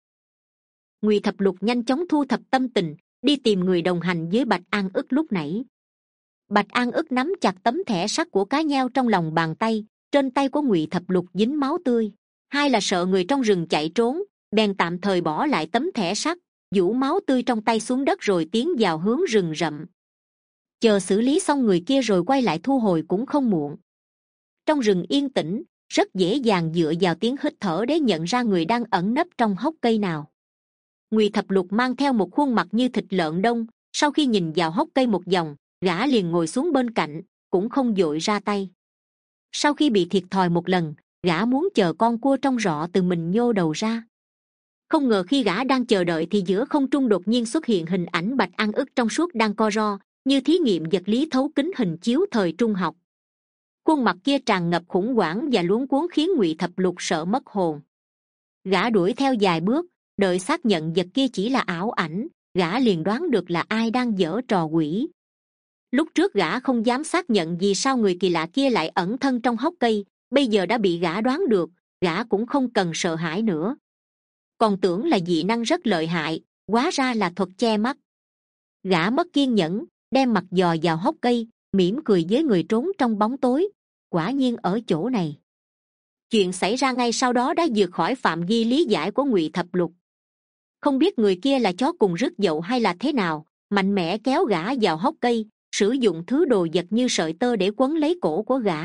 Ngụy Thập Lục nhanh chóng thu thập tâm tình, đi tìm người đồng hành với Bạch An ức lúc nãy. Bạch An ức nắm chặt tấm thẻ sắt của cá nheo trong lòng bàn tay, trên tay của Ngụy Thập Lục dính máu tươi. Hai là sợ người trong rừng chạy trốn, bèn tạm thời bỏ lại tấm thẻ sắt, vũ máu tươi trong tay xuống đất rồi tiến vào hướng rừng rậm. Chờ xử lý xong người kia rồi quay lại thu hồi cũng không muộn. Trong rừng yên tĩnh, rất dễ dàng dựa vào tiếng hít thở để nhận ra người đang ẩn nấp trong hốc cây nào. Ngụy Thập Lục mang theo một khuôn mặt như thịt lợn đông, sau khi nhìn vào hốc cây một vòng, gã liền ngồi xuống bên cạnh, cũng không vội ra tay. Sau khi bị thiệt thòi một lần, gã muốn chờ con cua trong rọ từ mình nhô đầu ra. Không ngờ khi gã đang chờ đợi thì giữa không trung đột nhiên xuất hiện hình ảnh Bạch An ức trong suốt đang co ro, như thí nghiệm vật lý thấu kính hình chiếu thời trung học. Khuôn mặt kia tràn ngập khủng hoảng và luống cuống khiến Ngụy Thập Lục sợ mất hồn. Gã đuổi theo vài bước, đợi xác nhận vật kia chỉ là ảo ảnh, gã liền đoán được là ai đang giở trò quỷ. Lúc trước gã không dám xác nhận vì sao người kỳ lạ kia lại ẩn thân trong hốc cây, bây giờ đã bị gã đoán được, gã cũng không cần sợ hãi nữa. Còn tưởng là dị năng rất lợi hại, hóa ra là thuật che mắt. Gã mất kiên nhẫn, đem mặt dò vào hốc cây, mỉm cười với người trốn trong bóng tối. Quả nhiên ở chỗ này. Chuyện xảy ra ngay sau đó đã vượt khỏi phạm vi lý giải của Ngụy Thập Lục. Không biết người kia là chó cùng rứt dậu hay là thế nào, mạnh mẽ kéo gã vào hốc cây, sử dụng thứ đồ vật như sợi tơ để quấn lấy cổ của gã.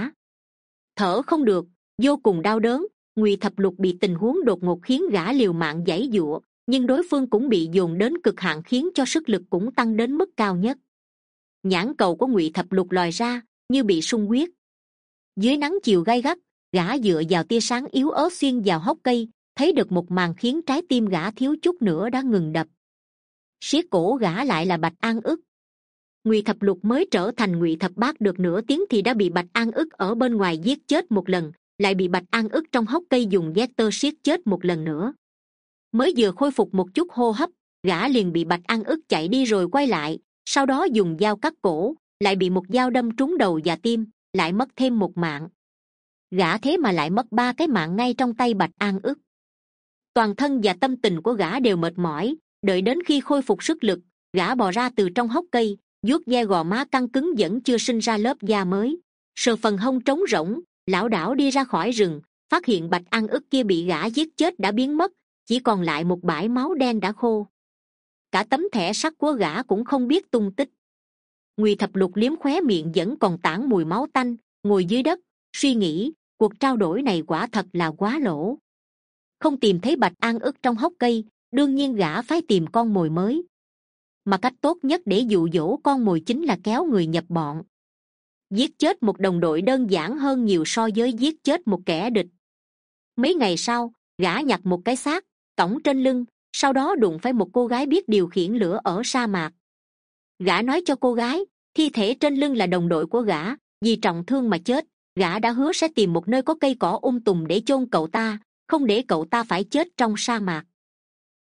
Thở không được, vô cùng đau đớn. Ngụy Thập Lục bị tình huống đột ngột khiến gã liều mạng giãy giụa, nhưng đối phương cũng bị dồn đến cực hạn khiến cho sức lực cũng tăng đến mức cao nhất. Nhãn cầu của Ngụy Thập Lục lòi ra như bị sung huyết. Dưới nắng chiều gay gắt, gã dựa vào tia sáng yếu ớt xuyên vào hốc cây, thấy được một màn khiến trái tim gã thiếu chút nữa đã ngừng đập. Siết cổ gã lại là Bạch An ức. Ngụy Thập Lục mới trở thành Ngụy Thập Bát được nửa tiếng thì đã bị Bạch An ức ở bên ngoài giết chết một lần, lại bị Bạch An ức trong hốc cây dùng vector siết chết một lần nữa. Mới vừa khôi phục một chút hô hấp, gã liền bị Bạch An ức chạy đi rồi quay lại, sau đó dùng dao cắt cổ, lại bị một dao đâm trúng đầu và tim, lại mất thêm một mạng. Gã thế mà lại mất ba cái mạng ngay trong tay Bạch An ức. Toàn thân và tâm tình của gã đều mệt mỏi, đợi đến khi khôi phục sức lực, gã bò ra từ trong hốc cây, vuốt ve gò má căng cứng vẫn chưa sinh ra lớp da mới, sờ phần hông trống rỗng, lảo đảo đi ra khỏi rừng, phát hiện Bạch An ức kia bị gã giết chết đã biến mất, chỉ còn lại một bãi máu đen đã khô. Cả tấm thẻ sắt của gã cũng không biết tung tích. Ngụy Thập Lục liếm khóe miệng vẫn còn tản mùi máu tanh, ngồi dưới đất suy nghĩ, cuộc trao đổi này quả thật là quá lỗ. Không tìm thấy Bạch An ức trong hốc cây, đương nhiên gã phải tìm con mồi mới. Mà cách tốt nhất để dụ dỗ con mồi chính là kéo người nhập bọn. Giết chết một đồng đội đơn giản hơn nhiều so với giết chết một kẻ địch. Mấy ngày sau, gã nhặt một cái xác cõng trên lưng, sau đó đụng phải một cô gái biết điều khiển lửa ở sa mạc. Gã nói cho cô gái thi thể trên lưng là đồng đội của gã, vì trọng thương mà chết. Gã đã hứa sẽ tìm một nơi có cây cỏ um tùm để chôn cậu ta, không để cậu ta phải chết trong sa mạc.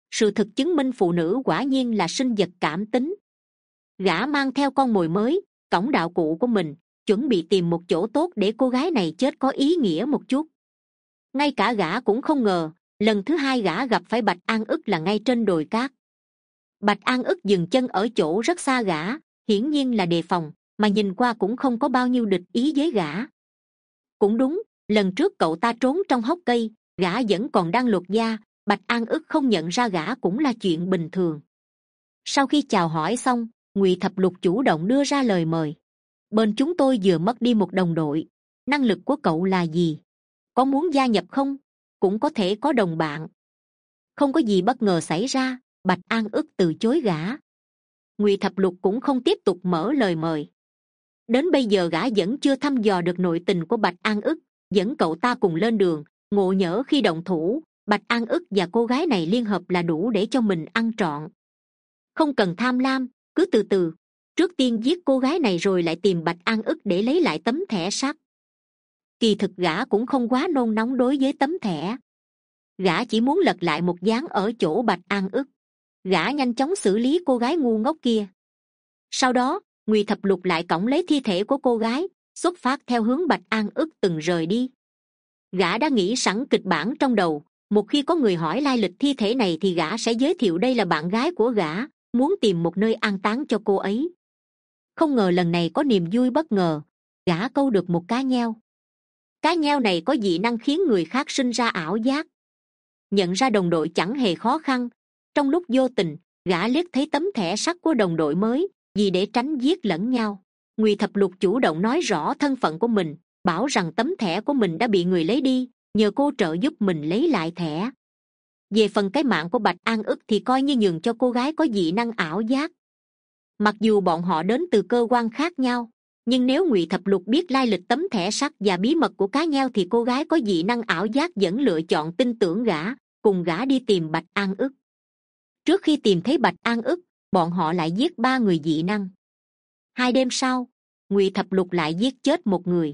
Sự thực chứng minh phụ nữ quả nhiên là sinh vật cảm tính. Gã mang theo con mồi mới, cõng đạo cụ của mình, chuẩn bị tìm một chỗ tốt để cô gái này chết có ý nghĩa một chút. Ngay cả gã cũng không ngờ, lần thứ hai gã gặp phải Bạch An ức là ngay trên đồi cát. Bạch An ức dừng chân ở chỗ rất xa gã, hiển nhiên là đề phòng, mà nhìn qua cũng không có bao nhiêu địch ý với gã. Cũng đúng, lần trước cậu ta trốn trong hốc cây, gã vẫn còn đang lột da, Bạch An ức không nhận ra gã cũng là chuyện bình thường. Sau khi chào hỏi xong, Ngụy Thập Lục chủ động đưa ra lời mời. Bên chúng tôi vừa mất đi một đồng đội, năng lực của cậu là gì? Có muốn gia nhập không? Cũng có thể có đồng bạn. Không có gì bất ngờ xảy ra, Bạch An ức từ chối gã. Ngụy Thập Lục cũng không tiếp tục mở lời mời. Đến bây giờ gã vẫn chưa thăm dò được nội tình của Bạch An ức, dẫn cậu ta cùng lên đường, ngộ nhỡ khi động thủ, Bạch An ức và cô gái này liên hợp là đủ để cho mình ăn trọn. Không cần tham lam, cứ từ từ, trước tiên giết cô gái này rồi lại tìm Bạch An ức để lấy lại tấm thẻ sắt. Kỳ thực gã cũng không quá nôn nóng đối với tấm thẻ. Gã chỉ muốn lật lại một ván ở chỗ Bạch An ức. Gã nhanh chóng xử lý cô gái ngu ngốc kia. Sau đó, Ngụy Thập Lục lại cõng lấy thi thể của cô gái, xuất phát theo hướng Bạch An ức từng rời đi. Gã đã nghĩ sẵn kịch bản trong đầu, một khi có người hỏi lai lịch thi thể này thì gã sẽ giới thiệu đây là bạn gái của gã, muốn tìm một nơi an táng cho cô ấy. Không ngờ lần này có niềm vui bất ngờ, gã câu được một cá nheo. Cá nheo này có dị năng khiến người khác sinh ra ảo giác. Nhận ra đồng đội chẳng hề khó khăn. Trong lúc vô tình, gã liếc thấy tấm thẻ sắt của đồng đội mới, vì để tránh giết lẫn nhau. Ngụy Thập Lục chủ động nói rõ thân phận của mình, bảo rằng tấm thẻ của mình đã bị người lấy đi, nhờ cô trợ giúp mình lấy lại thẻ. Về phần cái mạng của Bạch An ức thì coi như nhường cho cô gái có dị năng ảo giác. Mặc dù bọn họ đến từ cơ quan khác nhau, nhưng nếu Ngụy Thập Lục biết lai lịch tấm thẻ sắt và bí mật của cá nheo thì cô gái có dị năng ảo giác vẫn lựa chọn tin tưởng gã, cùng gã đi tìm Bạch An ức. Trước khi tìm thấy Bạch An ức, bọn họ lại giết ba người dị năng. Hai đêm sau, Ngụy Thập Lục lại giết chết một người.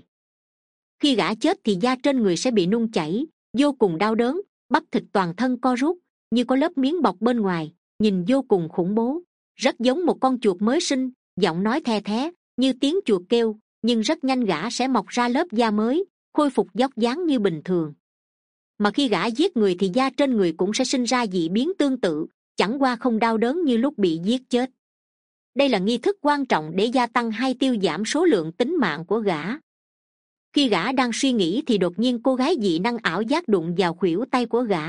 Khi gã chết thì da trên người sẽ bị nung chảy, vô cùng đau đớn, bắp thịt toàn thân co rút, như có lớp miếng bọc bên ngoài, nhìn vô cùng khủng bố, rất giống một con chuột mới sinh, giọng nói the thé như tiếng chuột kêu, nhưng rất nhanh gã sẽ mọc ra lớp da mới, khôi phục vóc dáng như bình thường. Mà khi gã giết người thì da trên người cũng sẽ sinh ra dị biến tương tự, chẳng qua không đau đớn như lúc bị giết chết. Đây là nghi thức quan trọng để gia tăng hay tiêu giảm số lượng tính mạng của gã. Khi gã đang suy nghĩ thì đột nhiên cô gái dị năng ảo giác đụng vào khuỷu tay của gã.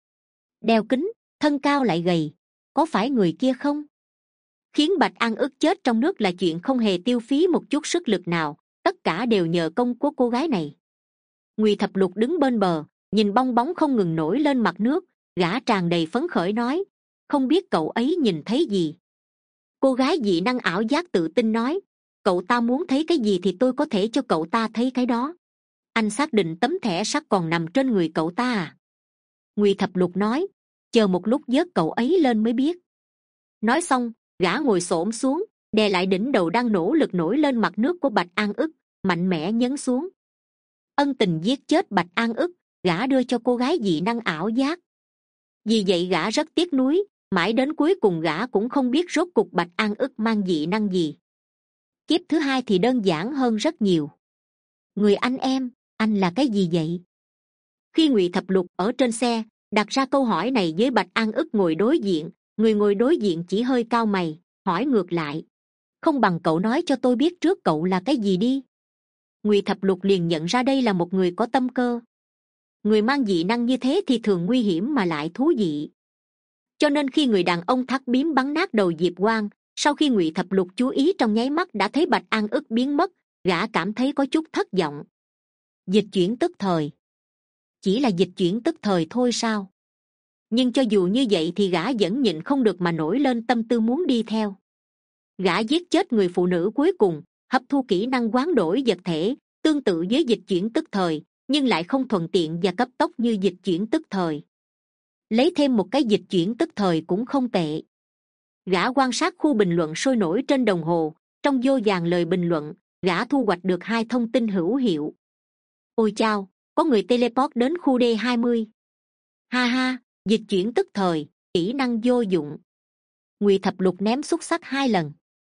Đeo kính, thân cao lại gầy, có phải người kia không? Khiến Bạch An ức chết trong nước là chuyện không hề tiêu phí một chút sức lực nào, tất cả đều nhờ công của cô gái này. Ngụy Thập Lục đứng bên bờ, nhìn bong bóng không ngừng nổi lên mặt nước, gã tràn đầy phấn khởi nói, không biết cậu ấy nhìn thấy gì. Cô gái dị năng ảo giác tự tin nói, cậu ta muốn thấy cái gì thì tôi có thể cho cậu ta thấy cái đó. Anh xác định tấm thẻ sắt còn nằm trên người cậu ta à? Ngụy Thập Lục nói, chờ một lúc vớt cậu ấy lên mới biết. Nói xong, gã ngồi xổm xuống, đè lại đỉnh đầu đang nỗ lực nổi lên mặt nước của Bạch An ức, mạnh mẽ nhấn xuống. Ân tình giết chết Bạch An ức, gã đưa cho cô gái dị năng ảo giác. Vì vậy gã rất tiếc nuối, mãi đến cuối cùng gã cũng không biết rốt cục Bạch An ức mang dị năng gì. Kiếp thứ hai thì đơn giản hơn rất nhiều. Người anh em, anh là cái gì vậy? Khi Ngụy Thập Lục ở trên xe đặt ra câu hỏi này với Bạch An ức ngồi đối diện, người ngồi đối diện chỉ hơi cau mày, hỏi ngược lại, không bằng cậu nói cho tôi biết trước cậu là cái gì đi. Ngụy Thập Lục liền nhận ra đây là một người có tâm cơ. Người mang dị năng như thế thì thường nguy hiểm mà lại thú vị. Cho nên khi người đàn ông thắt bím bắn nát đầu Diệp Quang, sau khi Ngụy Thập Lục chú ý trong nháy mắt đã thấy Bạch An ức biến mất, gã cảm thấy có chút thất vọng. Dịch chuyển tức thời. Chỉ là dịch chuyển tức thời thôi sao? Nhưng cho dù như vậy thì gã vẫn nhịn không được mà nổi lên tâm tư muốn đi theo. Gã giết chết người phụ nữ cuối cùng, hấp thu kỹ năng hoán đổi vật thể, tương tự với dịch chuyển tức thời, nhưng lại không thuận tiện và cấp tốc như dịch chuyển tức thời. Lấy thêm một cái dịch chuyển tức thời cũng không tệ. Gã quan sát khu bình luận sôi nổi trên đồng hồ, trong vô vàn lời bình luận, gã thu hoạch được hai thông tin hữu hiệu. Ôi chao, có người teleport đến khu D hai mươi. Ha ha, dịch chuyển tức thời, kỹ năng vô dụng. Ngụy Thập Lục ném xúc xắc hai lần.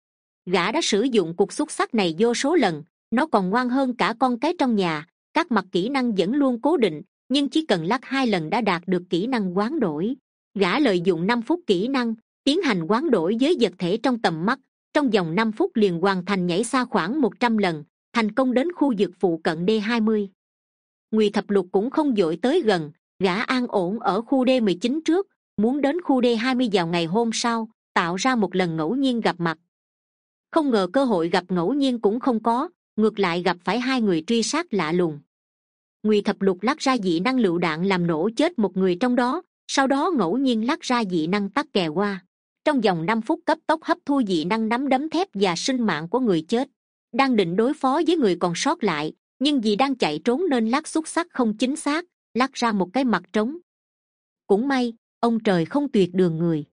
Gã đã sử dụng cục xúc xắc này vô số lần, nó còn ngoan hơn cả con cái trong nhà. Các mặt kỹ năng vẫn luôn cố định, nhưng chỉ cần lắc hai lần đã đạt được kỹ năng hoán đổi. Gã lợi dụng năm phút kỹ năng tiến hành hoán đổi với vật thể trong tầm mắt, trong vòng năm phút liền hoàn thành nhảy xa khoảng một trăm lần, thành công đến khu vực phụ cận D hai mươi. Ngụy Thập Lục cũng không vội tới gần, gã an ổn ở khu D mười chín trước, muốn đến khu D hai mươi vào ngày hôm sau, tạo ra một lần ngẫu nhiên gặp mặt. Không ngờ cơ hội gặp ngẫu nhiên cũng không có, ngược lại gặp phải hai người truy sát lạ lùng. Ngụy Thập Lục lắc ra dị năng lựu đạn làm nổ chết một người trong đó, sau đó ngẫu nhiên lắc ra dị năng tắc kè qua. Trong vòng năm phút cấp tốc hấp thu dị năng nắm đấm thép và sinh mạng của người chết. Đang định đối phó với người còn sót lại, nhưng vì đang chạy trốn nên lắc xúc xắc không chính xác, lắc ra một cái mặt trống. Cũng may, ông trời không tuyệt đường người.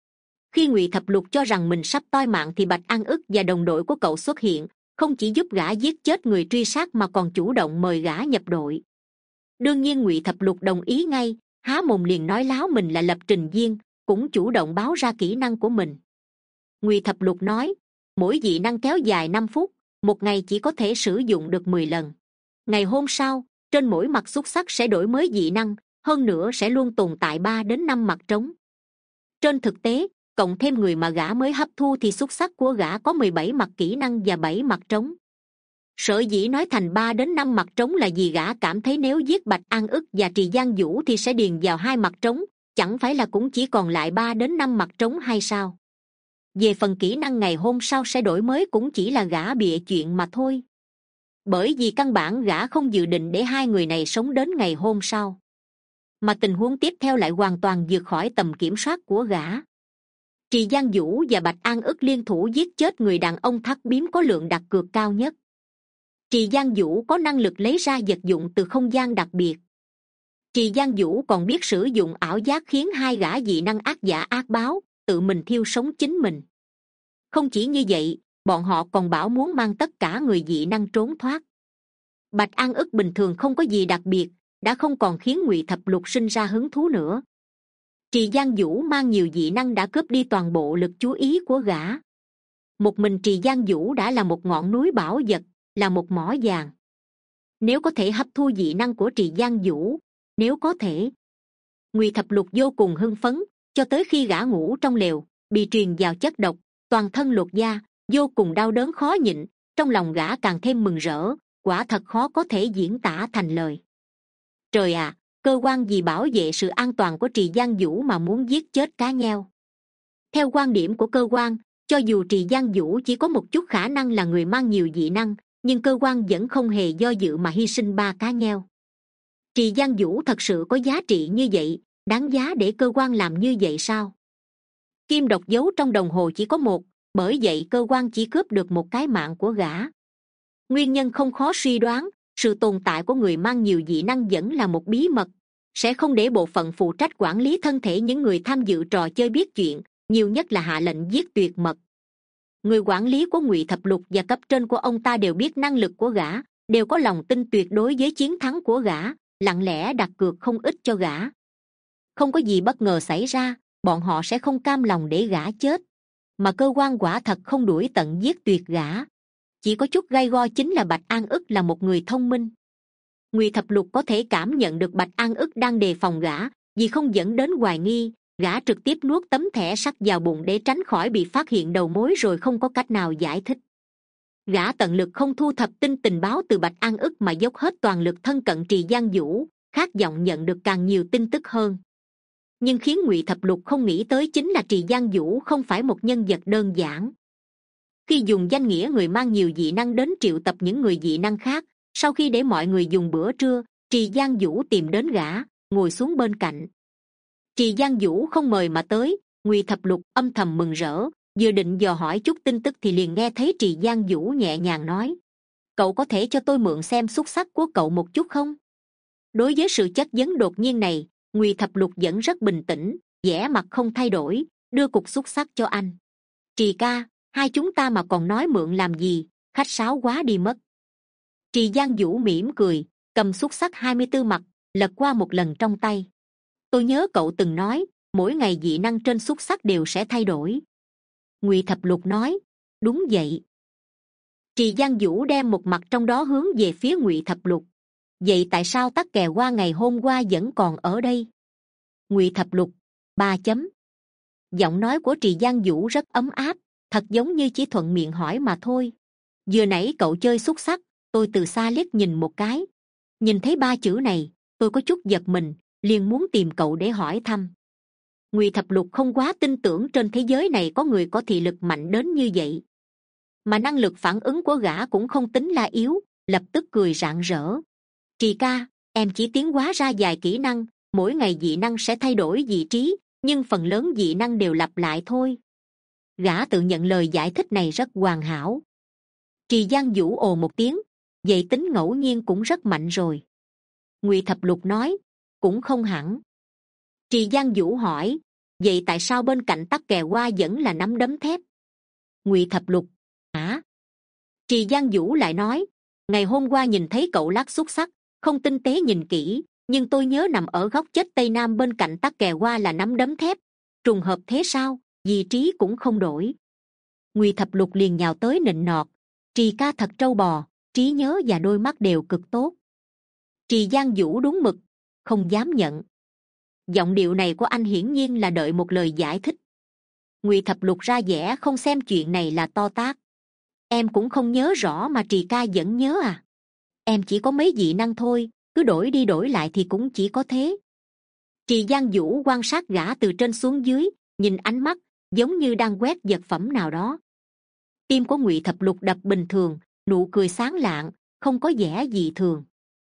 Khi Ngụy Thập Lục cho rằng mình sắp toi mạng thì Bạch An Ức và đồng đội của cậu xuất hiện, không chỉ giúp gã giết chết người truy sát mà còn chủ động mời gã nhập đội. Đương nhiên Ngụy Thập Lục đồng ý ngay, há mồm liền nói láo mình là lập trình viên, cũng chủ động báo ra kỹ năng của mình. Ngụy Thập Lục nói, mỗi dị năng kéo dài năm phút, một ngày chỉ có thể sử dụng được mười lần. Ngày hôm sau, trên mỗi mặt xúc xắc sẽ đổi mới dị năng, hơn nữa sẽ luôn tồn tại ba đến năm mặt trống. Trên thực tế, cộng thêm người mà gã mới hấp thu thì xúc xắc của gã có mười bảy mặt kỹ năng và bảy mặt trống. Sở dĩ nói thành ba đến năm mặt trống là vì gã cảm thấy nếu giết Bạch An Ức và Trì Giang Vũ thì sẽ điền vào hai mặt trống, chẳng phải là cũng chỉ còn lại ba đến năm mặt trống hay sao? Về phần kỹ năng ngày hôm sau sẽ đổi mới cũng chỉ là gã bịa chuyện mà thôi. Bởi vì căn bản gã không dự định để hai người này sống đến ngày hôm sau. Mà tình huống tiếp theo lại hoàn toàn vượt khỏi tầm kiểm soát của gã. Trì Giang Vũ và Bạch An Ức liên thủ giết chết người đàn ông thắt biếm có lượng đặt cược cao nhất. Trì Giang Vũ có năng lực lấy ra vật dụng từ không gian đặc biệt. Trì Giang Vũ còn biết sử dụng ảo giác khiến hai gã dị năng ác giả ác báo, tự mình thiêu sống chính mình. Không chỉ như vậy, bọn họ còn bảo muốn mang tất cả người dị năng trốn thoát. Bạch An Ức bình thường không có gì đặc biệt, đã không còn khiến Ngụy Thập Lục sinh ra hứng thú nữa. Trì Giang Vũ mang nhiều dị năng đã cướp đi toàn bộ lực chú ý của gã. Một mình Trì Giang Vũ đã là một ngọn núi bảo vật, là một mỏ vàng. Nếu có thể hấp thu dị năng của Trì Giang Vũ, nếu có thể. Ngụy Thập Lục vô cùng hưng phấn, cho tới khi gã ngủ trong lều, bị truyền vào chất độc, toàn thân lột da, vô cùng đau đớn khó nhịn, trong lòng gã càng thêm mừng rỡ, quả thật khó có thể diễn tả thành lời. Trời ạ, cơ quan vì bảo vệ sự an toàn của Trì Giang Vũ mà muốn giết chết cá nheo. Theo quan điểm của cơ quan, cho dù Trì Giang Vũ chỉ có một chút khả năng là người mang nhiều dị năng, nhưng cơ quan vẫn không hề do dự mà hy sinh ba cá nheo. Trì Giang Vũ thật sự có giá trị như vậy, đáng giá để cơ quan làm như vậy sao? Kim độc giấu trong đồng hồ chỉ có một, bởi vậy cơ quan chỉ cướp được một cái mạng của gã. Nguyên nhân không khó suy đoán, sự tồn tại của người mang nhiều dị năng vẫn là một bí mật, sẽ không để bộ phận phụ trách quản lý thân thể những người tham dự trò chơi biết chuyện, nhiều nhất là hạ lệnh giết tuyệt mật. Người quản lý của Ngụy Thập Lục và cấp trên của ông ta đều biết năng lực của gã, đều có lòng tin tuyệt đối với chiến thắng của gã, lặng lẽ đặt cược không ít cho gã. Không có gì bất ngờ xảy ra, bọn họ sẽ không cam lòng để gã chết. Mà cơ quan quả thật không đuổi tận giết tuyệt gã. Chỉ có chút gay go chính là Bạch An Ức là một người thông minh. Ngụy Thập Lục có thể cảm nhận được Bạch An Ức đang đề phòng gã, vì không dẫn đến hoài nghi, gã trực tiếp nuốt tấm thẻ sắt vào bụng để tránh khỏi bị phát hiện đầu mối rồi không có cách nào giải thích. Gã tận lực không thu thập tin tình báo từ Bạch An Ức mà dốc hết toàn lực thân cận Trì Giang Vũ, khát vọng nhận được càng nhiều tin tức hơn. Nhưng khiến Ngụy Thập Lục không nghĩ tới chính là Trì Giang Vũ không phải một nhân vật đơn giản. Khi dùng danh nghĩa người mang nhiều dị năng đến triệu tập những người dị năng khác, sau khi để mọi người dùng bữa trưa, Trì Giang Vũ tìm đến gã, ngồi xuống bên cạnh. Trì Giang Vũ không mời mà tới, Ngụy Thập Lục âm thầm mừng rỡ, vừa định dò hỏi chút tin tức thì liền nghe thấy Trì Giang Vũ nhẹ nhàng nói: cậu có thể cho tôi mượn xem xúc xắc của cậu một chút không? Đối với sự chất vấn đột nhiên này, Ngụy Thập Lục vẫn rất bình tĩnh, vẻ mặt không thay đổi, đưa cục xúc xắc cho anh. Trì ca, hai chúng ta mà còn nói mượn làm gì, khách sáo quá đi mất. Trì Giang Vũ mỉm cười, cầm xúc xắc hai mươi tư mặt, lật qua một lần trong tay. Tôi nhớ cậu từng nói, mỗi ngày dị năng trên xúc sắc đều sẽ thay đổi. Ngụy Thập Lục nói. Đúng vậy. Trì Giang Vũ đem một mặt trong đó hướng về phía Ngụy Thập Lục. Vậy tại sao Tắc Kè Hoa ngày hôm qua vẫn còn ở đây? Ngụy Thập Lục. Ba chấm. Giọng nói của Trì Giang Vũ rất ấm áp, thật giống như chỉ thuận miệng hỏi mà thôi. Vừa nãy cậu chơi xúc sắc, tôi từ xa liếc nhìn một cái, nhìn thấy ba chữ này, tôi có chút giật mình, liền muốn tìm cậu để hỏi thăm. Ngụy Thập Lục không quá tin tưởng trên thế giới này có người có thị lực mạnh đến như vậy, mà năng lực phản ứng của gã cũng không tính là yếu, lập tức cười rạng rỡ. Trì ca, em chỉ tiến hóa ra vài kỹ năng, mỗi ngày dị năng sẽ thay đổi vị trí, nhưng phần lớn dị năng đều lặp lại thôi. Gã tự nhận lời giải thích này rất hoàn hảo. Trì Giang Vũ ồ một tiếng. Vậy tính ngẫu nhiên cũng rất mạnh rồi. Ngụy Thập Lục nói. Cũng không hẳn. Trì Giang Vũ hỏi. Vậy tại sao bên cạnh Tắc Kè Hoa vẫn là nắm đấm thép? Ngụy Thập Lục. Hả? Trì Giang Vũ lại nói. Ngày hôm qua nhìn thấy cậu lắc xúc sắc, không tinh tế nhìn kỹ, nhưng tôi nhớ nằm ở góc chết tây nam bên cạnh Tắc Kè Hoa là nắm đấm thép. Trùng hợp thế sao? Vị trí cũng không đổi. Ngụy Thập Lục liền nhào tới nịnh nọt. Trì ca thật trâu bò, trí nhớ và đôi mắt đều cực tốt. Trì Giang Vũ đúng mực, không dám nhận. Giọng điệu này của anh hiển nhiên là đợi một lời giải thích. Ngụy Thập Lục ra vẻ không xem chuyện này là to tát. Em cũng không nhớ rõ mà Trì ca vẫn nhớ à? Em chỉ có mấy dị năng thôi, cứ đổi đi đổi lại thì cũng chỉ có thế. Trì Giang Vũ quan sát gã từ trên xuống dưới, nhìn ánh mắt giống như đang quét vật phẩm nào đó. Tim của Ngụy Thập Lục đập bình thường, nụ cười sáng lạng, không có vẻ gì thường.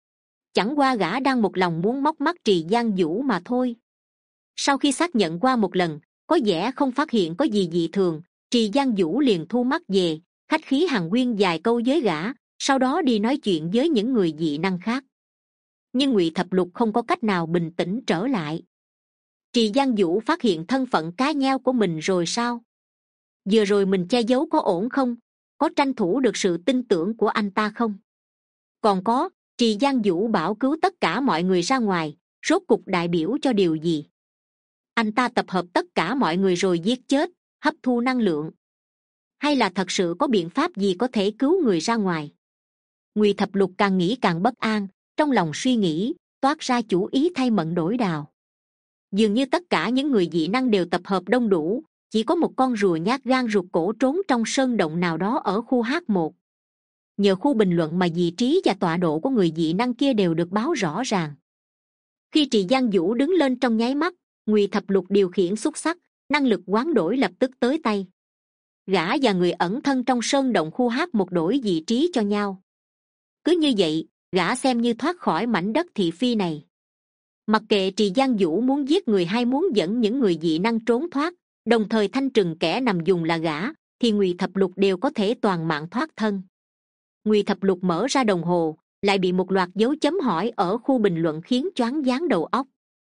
Chẳng qua gã đang một lòng muốn móc mắt Trì Giang Vũ mà thôi. Sau khi xác nhận qua một lần, có vẻ không phát hiện có gì dị thường, Trì Giang Vũ liền thu mắt về, khách khí hàn huyên vài câu với gã, sau đó đi nói chuyện với những người dị năng khác. Nhưng Ngụy Thập Lục không có cách nào bình tĩnh trở lại. Trì Giang Vũ phát hiện thân phận cá nheo của mình rồi sao? Vừa rồi mình che giấu có ổn không? Có tranh thủ được sự tin tưởng của anh ta không? Còn có, Trì Giang Vũ bảo cứu tất cả mọi người ra ngoài, rốt cục đại biểu cho điều gì? Anh ta tập hợp tất cả mọi người rồi giết chết, hấp thu năng lượng, hay là thật sự có biện pháp gì có thể cứu người ra ngoài? Ngụy Thập Lục càng nghĩ càng bất an, trong lòng suy nghĩ, toát ra chủ ý thay Mận đổi đào. Dường như tất cả những người dị năng đều tập hợp đông đủ, chỉ có một con rùa nhát gan ruột cổ trốn trong sơn động nào đó ở khu H một. Nhờ khu bình luận mà vị trí và tọa độ của người dị năng kia đều được báo rõ ràng. Khi Trì Giang Vũ đứng lên trong nháy mắt, Ngụy Thập Lục điều khiển xúc sắc, năng lực hoán đổi lập tức tới tay. Gã và người ẩn thân trong sơn động khu H một đổi vị trí cho nhau. Cứ như vậy, gã xem như thoát khỏi mảnh đất thị phi này. Mặc kệ Trì Giang Vũ muốn giết người hay muốn dẫn những người dị năng trốn thoát, đồng thời thanh trừng kẻ nằm dùng là gã, thì Ngụy Thập Lục đều có thể toàn mạng thoát thân. Ngụy Thập Lục mở ra đồng hồ, lại bị một loạt dấu chấm hỏi ở khu bình luận khiến choáng váng đầu óc.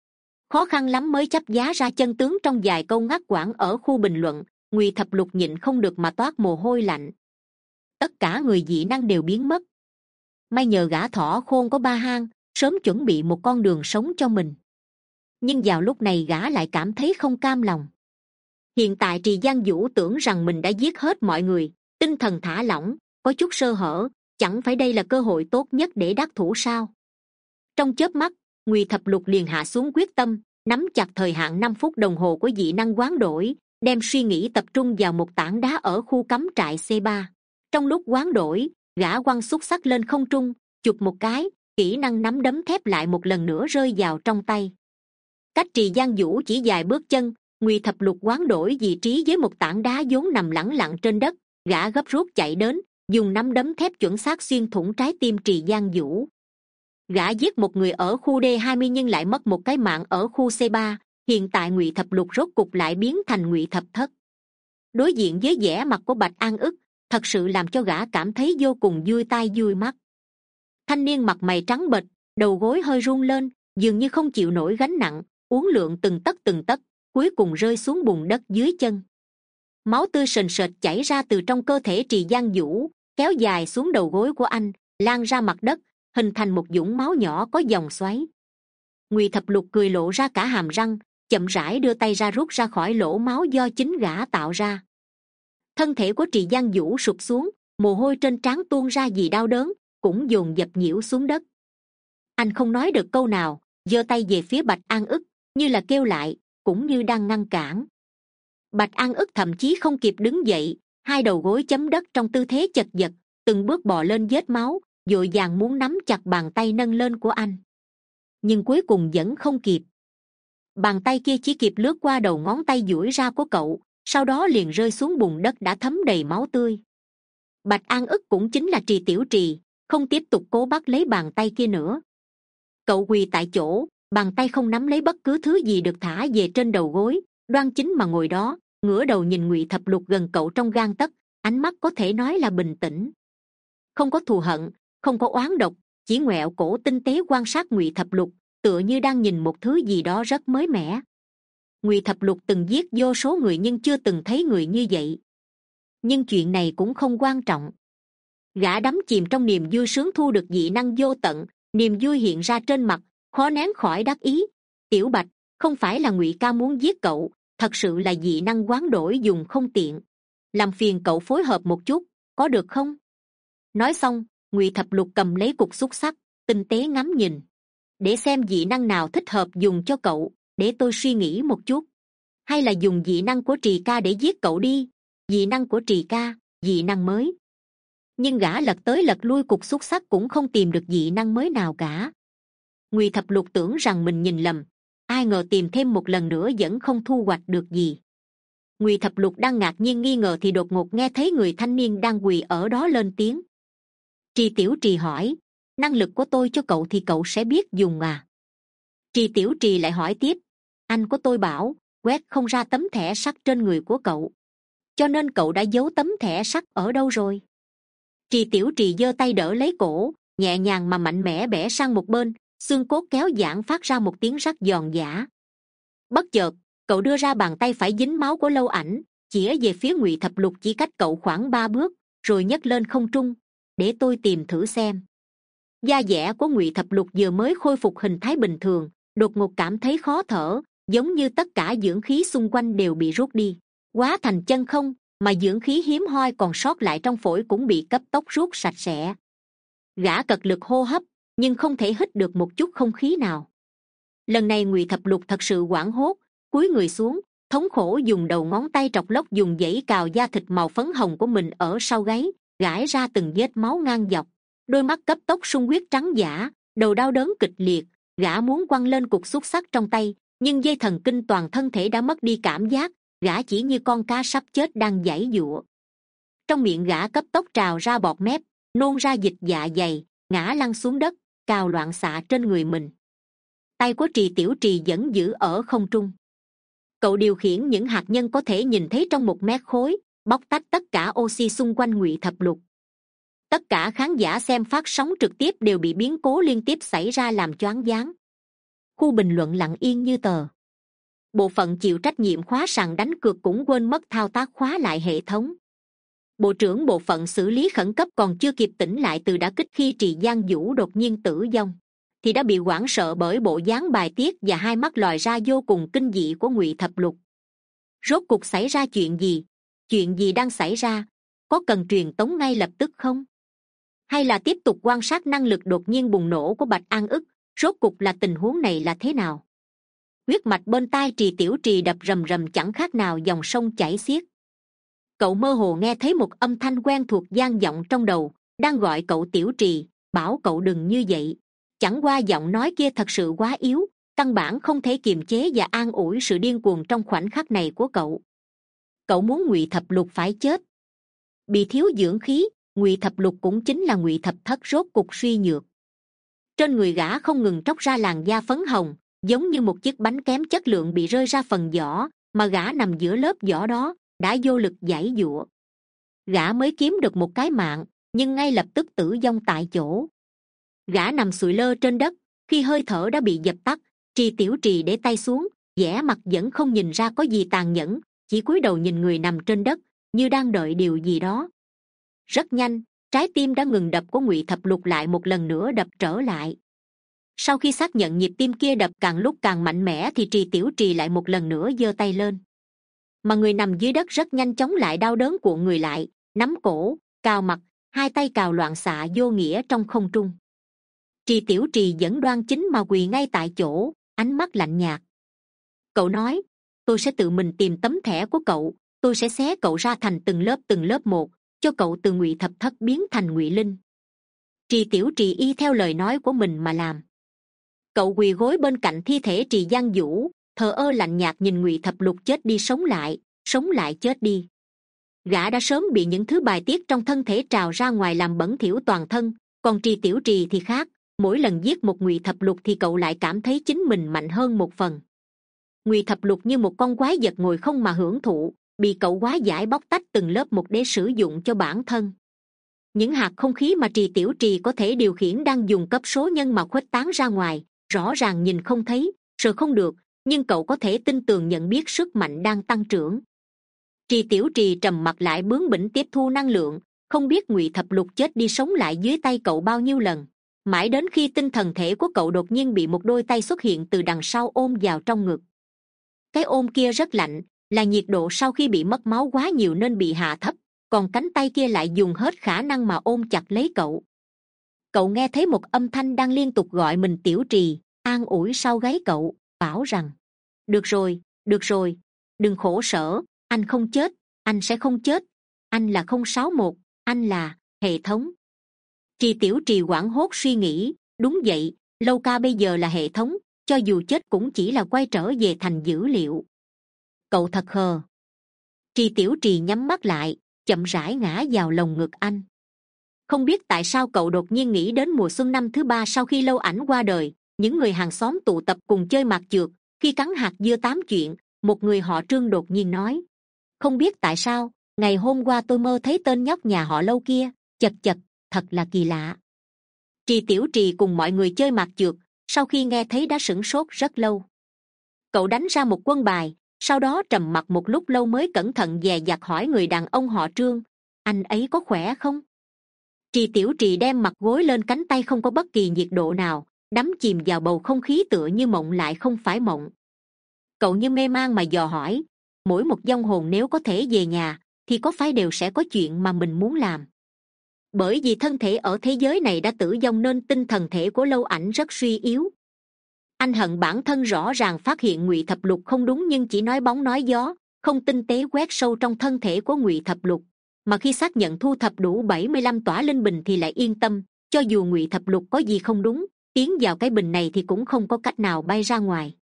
Khó khăn lắm mới chấp giá ra chân tướng trong vài câu ngắt quãng ở khu bình luận. Ngụy Thập Lục nhịn không được mà toát mồ hôi lạnh. Tất cả người dị năng đều biến mất. May nhờ gã thỏ khôn có ba hang, sớm chuẩn bị một con đường sống cho mình. Nhưng vào lúc này gã lại cảm thấy không cam lòng. Hiện tại Trì Giang Vũ tưởng rằng mình đã giết hết mọi người, tinh thần thả lỏng, có chút sơ hở, chẳng phải đây là cơ hội tốt nhất để đắc thủ sao? Trong chớp mắt, Ngụy Thập Lục liền hạ xuống quyết tâm, nắm chặt thời hạn năm phút đồng hồ của dị năng hoán đổi, đem suy nghĩ tập trung vào một tảng đá ở khu cắm trại C ba. Trong lúc hoán đổi, gã quăng xúc sắc lên không trung, chụp một cái, kỹ năng nắm đấm thép lại một lần nữa rơi vào trong tay. Cách Trì Giang Vũ chỉ vài bước chân, Ngụy Thập Lục hoán đổi vị trí với một tảng đá vốn nằm lẳng lặng trên đất. Gã gấp rút chạy đến, dùng nắm đấm thép chuẩn xác xuyên thủng trái tim Trì Giang Vũ. Gã giết một người ở khu D hai mươi nhưng lại mất một cái mạng ở khu C ba. Hiện tại Ngụy Thập Lục rốt cục lại biến thành Ngụy Thập Thất. Đối diện với vẻ mặt của Bạch An ức, thật sự làm cho gã cảm thấy vô cùng vui tai vui mắt. Thanh niên mặt mày trắng bệch, đầu gối hơi run lên, dường như không chịu nổi gánh nặng, uốn lượn từng tấc từng tấc, cuối cùng rơi xuống bùn đất dưới chân. Máu tươi sền sệt chảy ra từ trong cơ thể Trì Giang Vũ, kéo dài xuống đầu gối của anh, lan ra mặt đất, hình thành một vũng máu nhỏ có dòng xoáy. Ngụy Thập Lục cười lộ ra cả hàm răng, chậm rãi đưa tay ra rút ra khỏi lỗ máu do chính gã tạo ra. Thân thể của Trì Giang Vũ sụp xuống, mồ hôi trên trán tuôn ra vì đau đớn, cũng dồn dập nhiễu xuống đất. Anh không nói được câu nào, giơ tay về phía Bạch An Ức, như là kêu lại, cũng như đang ngăn cản. Bạch An Ức thậm chí không kịp đứng dậy, hai đầu gối chấm đất trong tư thế chật vật, từng bước bò lên vết máu, vội vàng muốn nắm chặt bàn tay nâng lên của anh. Nhưng cuối cùng vẫn không kịp. Bàn tay kia chỉ kịp lướt qua đầu ngón tay duỗi ra của cậu, sau đó liền rơi xuống bùn đất đã thấm đầy máu tươi. Bạch An Ức cũng chính là Trì Tiểu Trì, không tiếp tục cố bắt lấy bàn tay kia nữa. Cậu quỳ tại chỗ, bàn tay không nắm lấy bất cứ thứ gì được thả về trên đầu gối, đoan chính mà ngồi đó, ngửa đầu nhìn Ngụy Thập Lục gần cậu trong gang tấc, ánh mắt có thể nói là bình tĩnh, không có thù hận, không có oán độc, chỉ ngoẹo cổ tinh tế quan sát Ngụy Thập Lục, tựa như đang nhìn một thứ gì đó rất mới mẻ. Ngụy Thập Lục từng giết vô số người nhưng chưa từng thấy người như vậy. Nhưng chuyện này cũng không quan trọng. Gã đắm chìm trong niềm vui sướng thu được dị năng vô tận, niềm vui hiện ra trên mặt, khó nén khỏi đắc ý. Tiểu Bạch, không phải là Ngụy ca muốn giết cậu, thật sự là dị năng hoán đổi dùng không tiện. Làm phiền cậu phối hợp một chút, có được không? Nói xong, Ngụy Thập Lục cầm lấy cục xúc xắc, tinh tế ngắm nhìn. Để xem dị năng nào thích hợp dùng cho cậu, để tôi suy nghĩ một chút. Hay là dùng dị năng của Trì ca để giết cậu đi. Dị năng của Trì ca, dị năng mới. Nhưng gã lật tới lật lui cục xúc xắc cũng không tìm được dị năng mới nào cả. Ngụy Thập Lục tưởng rằng mình nhìn lầm, ai ngờ tìm thêm một lần nữa vẫn không thu hoạch được gì. Ngụy Thập Lục đang ngạc nhiên nghi ngờ thì đột ngột nghe thấy người thanh niên đang quỳ ở đó lên tiếng. Trì Tiểu Trì hỏi, năng lực của tôi cho cậu thì cậu sẽ biết dùng à? Trì Tiểu Trì lại hỏi tiếp, anh của tôi bảo quét không ra tấm thẻ sắt trên người của cậu, cho nên cậu đã giấu tấm thẻ sắt ở đâu rồi? Trì Tiểu Trì giơ tay đỡ lấy cổ, nhẹ nhàng mà mạnh mẽ bẻ sang một bên, xương cốt kéo giãn phát ra một tiếng rắc giòn giã. Bất chợt, cậu đưa ra bàn tay phải dính máu của Lâu Ảnh, chĩa về phía Ngụy Thập Lục chỉ cách cậu khoảng ba bước, rồi nhấc lên không trung. Để tôi tìm thử xem. Da dẻ của Ngụy Thập Lục vừa mới khôi phục hình thái bình thường, đột ngột cảm thấy khó thở, giống như tất cả dưỡng khí xung quanh đều bị rút đi, hóa thành chân không, mà dưỡng khí hiếm hoi còn sót lại trong phổi cũng bị cấp tốc rút sạch sẽ. Gã cật lực hô hấp, nhưng không thể hít được một chút không khí nào. Lần này Ngụy Thập Lục thật sự hoảng hốt, cúi người xuống, thống khổ dùng đầu ngón tay trọc lóc dùng dãy cào da thịt màu phấn hồng của mình ở sau gáy, gãi ra từng vết máu ngang dọc. Đôi mắt cấp tốc sung huyết trắng dã, đầu đau đớn kịch liệt. Gã muốn quăng lên cục xúc xắc trong tay, nhưng dây thần kinh toàn thân thể đã mất đi cảm giác. Gã chỉ như con cá sắp chết đang giãy giụa. Trong miệng gã cấp tốc trào ra bọt mép, nôn ra dịch dạ dày, ngã lăn xuống đất, cào loạn xạ trên người mình. Tay của Trì Tiểu Trì vẫn giữ ở không trung. Cậu điều khiển những hạt nhân có thể nhìn thấy trong một mét khối, bóc tách tất cả oxy xung quanh Ngụy Thập Lục. Tất cả khán giả xem phát sóng trực tiếp đều bị biến cố liên tiếp xảy ra làm choáng váng. Khu bình luận lặng yên như tờ. Bộ phận chịu trách nhiệm khóa sàn đánh cược cũng quên mất thao tác khóa lại hệ thống. Bộ trưởng bộ phận xử lý khẩn cấp còn chưa kịp tỉnh lại từ đả kích khi Trì Giang Vũ đột nhiên tử vong, thì đã bị hoảng sợ bởi bộ dáng bài tiết và hai mắt lòi ra vô cùng kinh dị của Ngụy Thập Lục. Rốt cuộc xảy ra chuyện gì? Chuyện gì đang xảy ra? Có cần truyền tống ngay lập tức không? Hay là tiếp tục quan sát năng lực đột nhiên bùng nổ của Bạch An Ức? Rốt cuộc là tình huống này là thế nào? Huyết mạch bên tai Trì Tiểu Trì đập rầm rầm chẳng khác nào dòng sông chảy xiết. Cậu mơ hồ nghe thấy một âm thanh quen thuộc vang vọng trong đầu, đang gọi cậu Tiểu Trì, bảo cậu đừng như vậy. Chẳng qua giọng nói kia thật sự quá yếu, căn bản không thể kiềm chế và an ủi sự điên cuồng trong khoảnh khắc này của cậu. Cậu muốn Ngụy Thập Lục phải chết. Bị thiếu dưỡng khí, Ngụy Thập Lục cũng chính là Ngụy Thập Thất rốt cục suy nhược. Trên người gã không ngừng tróc ra làn da phấn hồng, giống như một chiếc bánh kém chất lượng bị rơi ra phần vỏ, mà gã nằm giữa lớp vỏ đó, đã vô lực giãy giụa. Gã mới kiếm được một cái mạng, nhưng ngay lập tức tử vong tại chỗ. Gã nằm sụi lơ trên đất, khi hơi thở đã bị dập tắt. Trì Tiểu Trì để tay xuống, vẻ mặt vẫn không nhìn ra có gì tàn nhẫn, chỉ cúi đầu nhìn người nằm trên đất, như đang đợi điều gì đó. Rất nhanh, trái tim đã ngừng đập của Ngụy Thập Lục lại một lần nữa đập trở lại. Sau khi xác nhận nhịp tim kia đập càng lúc càng mạnh mẽ thì Trì Tiểu Trì lại một lần nữa giơ tay lên, mà người nằm dưới đất rất nhanh chóng lại đau đớn cuộn người lại, nắm cổ, cào mặt, hai tay cào loạn xạ vô nghĩa trong không trung. Trì Tiểu Trì vẫn đoan chính mà quỳ ngay tại chỗ, ánh mắt lạnh nhạt. Cậu nói, tôi sẽ tự mình tìm tấm thẻ của cậu, tôi sẽ xé cậu ra thành từng lớp từng lớp một, cho cậu từ Ngụy Thập Thất biến thành Ngụy Linh. Trì Tiểu Trì y theo lời nói của mình mà làm. Cậu quỳ gối bên cạnh thi thể Trì Giang Vũ, thờ ơ lạnh nhạt nhìn Ngụy Thập Lục chết đi sống lại, sống lại chết đi. Gã đã sớm bị những thứ bài tiết trong thân thể trào ra ngoài làm bẩn thỉu toàn thân, còn Trì Tiểu Trì thì khác, mỗi lần giết một Ngụy Thập Lục thì cậu lại cảm thấy chính mình mạnh hơn một phần. Ngụy Thập Lục như một con quái vật ngồi không mà hưởng thụ, bị cậu quá giải bóc tách từng lớp một để sử dụng cho bản thân. Những hạt không khí mà Trì Tiểu Trì có thể điều khiển đang dùng cấp số nhân mà khuếch tán ra ngoài, rõ ràng nhìn không thấy, sợ không được, nhưng cậu có thể tin tường nhận biết sức mạnh đang tăng trưởng. Trì Tiểu Trì trầm mặt lại bướng bỉnh tiếp thu năng lượng, không biết Ngụy Thập Lục chết đi sống lại dưới tay cậu bao nhiêu lần, mãi đến khi tinh thần thể của cậu đột nhiên bị một đôi tay xuất hiện từ đằng sau ôm vào trong ngực. Cái ôm kia rất lạnh, là nhiệt độ sau khi bị mất máu quá nhiều nên bị hạ thấp, còn cánh tay kia lại dùng hết khả năng mà ôm chặt lấy cậu. Cậu nghe thấy một âm thanh đang liên tục gọi mình Tiểu Trì, an ủi sau gáy cậu, bảo rằng được rồi, được rồi, đừng khổ sở, anh không chết, anh sẽ không chết, anh là không sáu một, anh là hệ thống. Trì Tiểu Trì hoảng hốt suy nghĩ, đúng vậy, Lâu Ca bây giờ là hệ thống, cho dù chết cũng chỉ là quay trở về thành dữ liệu. Cậu thật khờ. Trì Tiểu Trì nhắm mắt lại, chậm rãi ngã vào lồng ngực anh. Không biết tại sao cậu đột nhiên nghĩ đến mùa xuân năm thứ ba sau khi Lâu Ảnh qua đời, những người hàng xóm tụ tập cùng chơi mạc chược, khi cắn hạt dưa tám chuyện, một người họ Trương đột nhiên nói, không biết tại sao, ngày hôm qua tôi mơ thấy tên nhóc nhà họ Lâu kia, chật chật, thật là kỳ lạ. Trì Tiểu Trì cùng mọi người chơi mạc chược, sau khi nghe thấy đã sửng sốt rất lâu. Cậu đánh ra một quân bài, sau đó trầm mặc một lúc lâu mới cẩn thận dè dặt hỏi người đàn ông họ Trương, anh ấy có khỏe không? Trì Tiểu Trì đem mặt gối lên cánh tay không có bất kỳ nhiệt độ nào, đắm chìm vào bầu không khí tựa như mộng lại không phải mộng. Cậu như mê man mà dò hỏi, mỗi một vong hồn nếu có thể về nhà thì có phải đều sẽ có chuyện mà mình muốn làm? Bởi vì thân thể ở thế giới này đã tử vong nên tinh thần thể của Lâu Ảnh rất suy yếu. Anh hận bản thân rõ ràng phát hiện Ngụy Thập Lục không đúng nhưng chỉ nói bóng nói gió, không tinh tế quét sâu trong thân thể của Ngụy Thập Lục, mà khi xác nhận thu thập đủ bảy mươi lăm tỏa linh bình thì lại yên tâm, cho dù Ngụy Thập Lục có gì không đúng, tiến vào cái bình này thì cũng không có cách nào bay ra ngoài.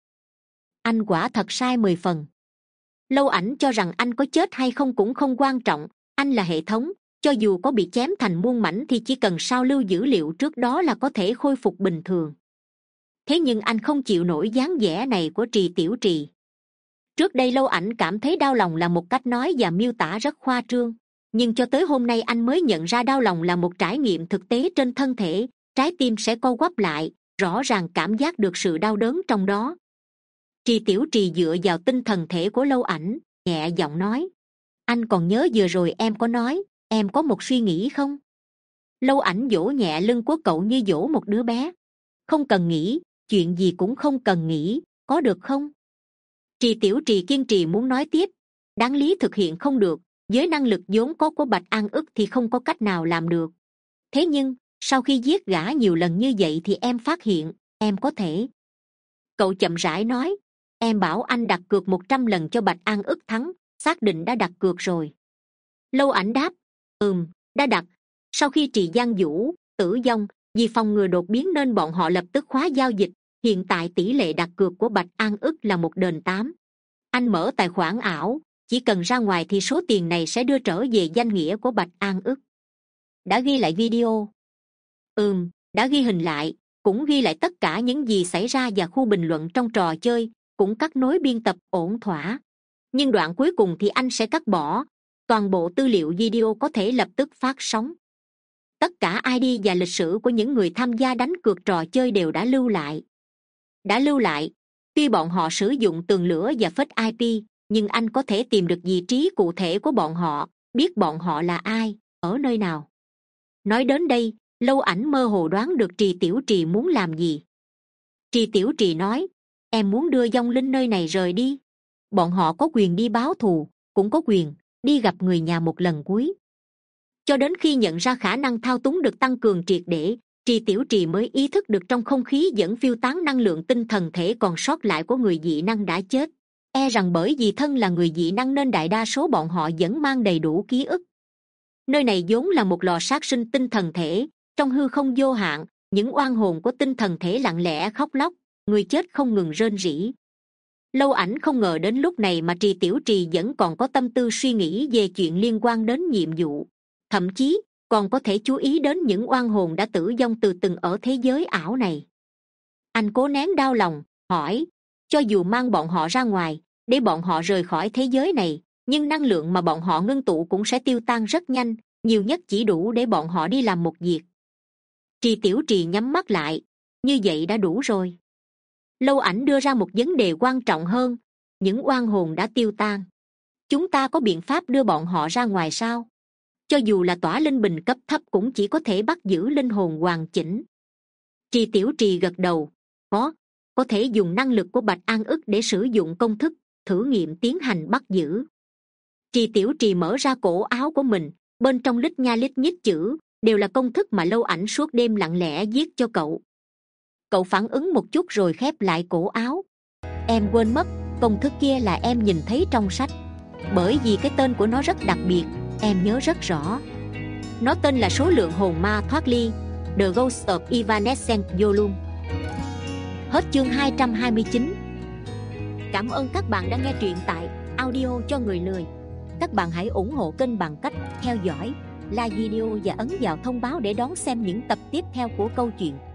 Anh quả thật sai mười phần. Lâu Ảnh cho rằng anh có chết hay không cũng không quan trọng, anh là hệ thống, cho dù có bị chém thành muôn mảnh thì chỉ cần sao lưu dữ liệu trước đó là có thể khôi phục bình thường. Thế nhưng anh không chịu nổi dáng vẻ này của Trì Tiểu Trì. Trước đây Lâu Ảnh cảm thấy đau lòng là một cách nói và miêu tả rất khoa trương, nhưng cho tới hôm nay anh mới nhận ra đau lòng là một trải nghiệm thực tế trên thân thể, trái tim sẽ co quắp lại, rõ ràng cảm giác được sự đau đớn trong đó. Trì Tiểu Trì dựa vào tinh thần thể của Lâu Ảnh, nhẹ giọng nói, anh còn nhớ vừa rồi em có nói em có một suy nghĩ không? Lâu Ảnh vỗ nhẹ lưng của cậu như vỗ một đứa bé. Không cần nghĩ, chuyện gì cũng không cần nghĩ, có được không? Trì Tiểu Trì kiên trì muốn nói tiếp, đáng lý thực hiện không được, với năng lực vốn có của Bạch An Ức thì không có cách nào làm được. Thế nhưng sau khi giết gã nhiều lần như vậy thì em phát hiện em có thể. Cậu chậm rãi nói, em bảo anh đặt cược một trăm lần cho Bạch An Ức thắng, xác định đã đặt cược rồi. Lâu Ảnh đáp, ừm, đã đặt. Sau khi Trì Giang Vũ tử vong vì phòng ngừa đột biến nên bọn họ lập tức khóa giao dịch, hiện tại tỷ lệ đặt cược của Bạch An Ức là một đền tám. Anh mở tài khoản ảo, chỉ cần ra ngoài thì số tiền này sẽ đưa trở về danh nghĩa của Bạch An Ức. Đã ghi lại video? Ừm, đã ghi hình lại, cũng ghi lại tất cả những gì xảy ra và khu bình luận trong trò chơi, cũng cắt nối biên tập ổn thỏa. Nhưng đoạn cuối cùng thì anh sẽ cắt bỏ, toàn bộ tư liệu video có thể lập tức phát sóng. Tất cả i đê và lịch sử của những người tham gia đánh cược trò chơi đều đã lưu lại. Đã lưu lại, tuy bọn họ sử dụng tường lửa và phết i pê, nhưng anh có thể tìm được vị trí cụ thể của bọn họ, biết bọn họ là ai, ở nơi nào. Nói đến đây, Lâu Ảnh mơ hồ đoán được Trì Tiểu Trì muốn làm gì. Trì Tiểu Trì nói, em muốn đưa vong linh nơi này rời đi. Bọn họ có quyền đi báo thù, cũng có quyền đi gặp người nhà một lần cuối. Cho đến khi nhận ra khả năng thao túng được tăng cường triệt để, Trì Tiểu Trì mới ý thức được trong không khí vẫn phiêu tán năng lượng tinh thần thể còn sót lại của người dị năng đã chết. E rằng bởi vì thân là người dị năng nên đại đa số bọn họ vẫn mang đầy đủ ký ức. Nơi này vốn là một lò sát sinh tinh thần thể, trong hư không vô hạn, những oan hồn của tinh thần thể lặng lẽ khóc lóc, người chết không ngừng rên rỉ. Lâu Ảnh không ngờ đến lúc này mà Trì Tiểu Trì vẫn còn có tâm tư suy nghĩ về chuyện liên quan đến nhiệm vụ, thậm chí còn có thể chú ý đến những oan hồn đã tử vong từ từng ở thế giới ảo này. Anh cố nén đau lòng, hỏi, cho dù mang bọn họ ra ngoài, để bọn họ rời khỏi thế giới này, nhưng năng lượng mà bọn họ ngưng tụ cũng sẽ tiêu tan rất nhanh, nhiều nhất chỉ đủ để bọn họ đi làm một việc. Trì Tiểu Trì nhắm mắt lại, như vậy đã đủ rồi. Lâu Ảnh đưa ra một vấn đề quan trọng hơn, những oan hồn đã tiêu tan, chúng ta có biện pháp đưa bọn họ ra ngoài sao? Cho dù là tỏa linh bình cấp thấp cũng chỉ có thể bắt giữ linh hồn hoàn chỉnh. Trì Tiểu Trì gật đầu, có, có thể dùng năng lực của Bạch An ức để sử dụng công thức thử nghiệm tiến hành bắt giữ. Trì Tiểu Trì mở ra cổ áo của mình, bên trong lít nha lít nhít chữ đều là công thức mà Lâu Ảnh suốt đêm lặng lẽ viết cho cậu. Cậu phản ứng một chút rồi khép lại cổ áo. Em quên mất, công thức kia là em nhìn thấy trong sách. Bởi vì cái tên của nó rất đặc biệt, em nhớ rất rõ. Nó tên là số lượng hồn ma thoát ly, The Ghost of Evanescence Volume. Hết chương hai trăm hai mươi chín. Cảm ơn các bạn đã nghe truyện tại Audio cho người lười. Các bạn hãy ủng hộ kênh bằng cách theo dõi, like video và ấn vào thông báo để đón xem những tập tiếp theo của câu chuyện.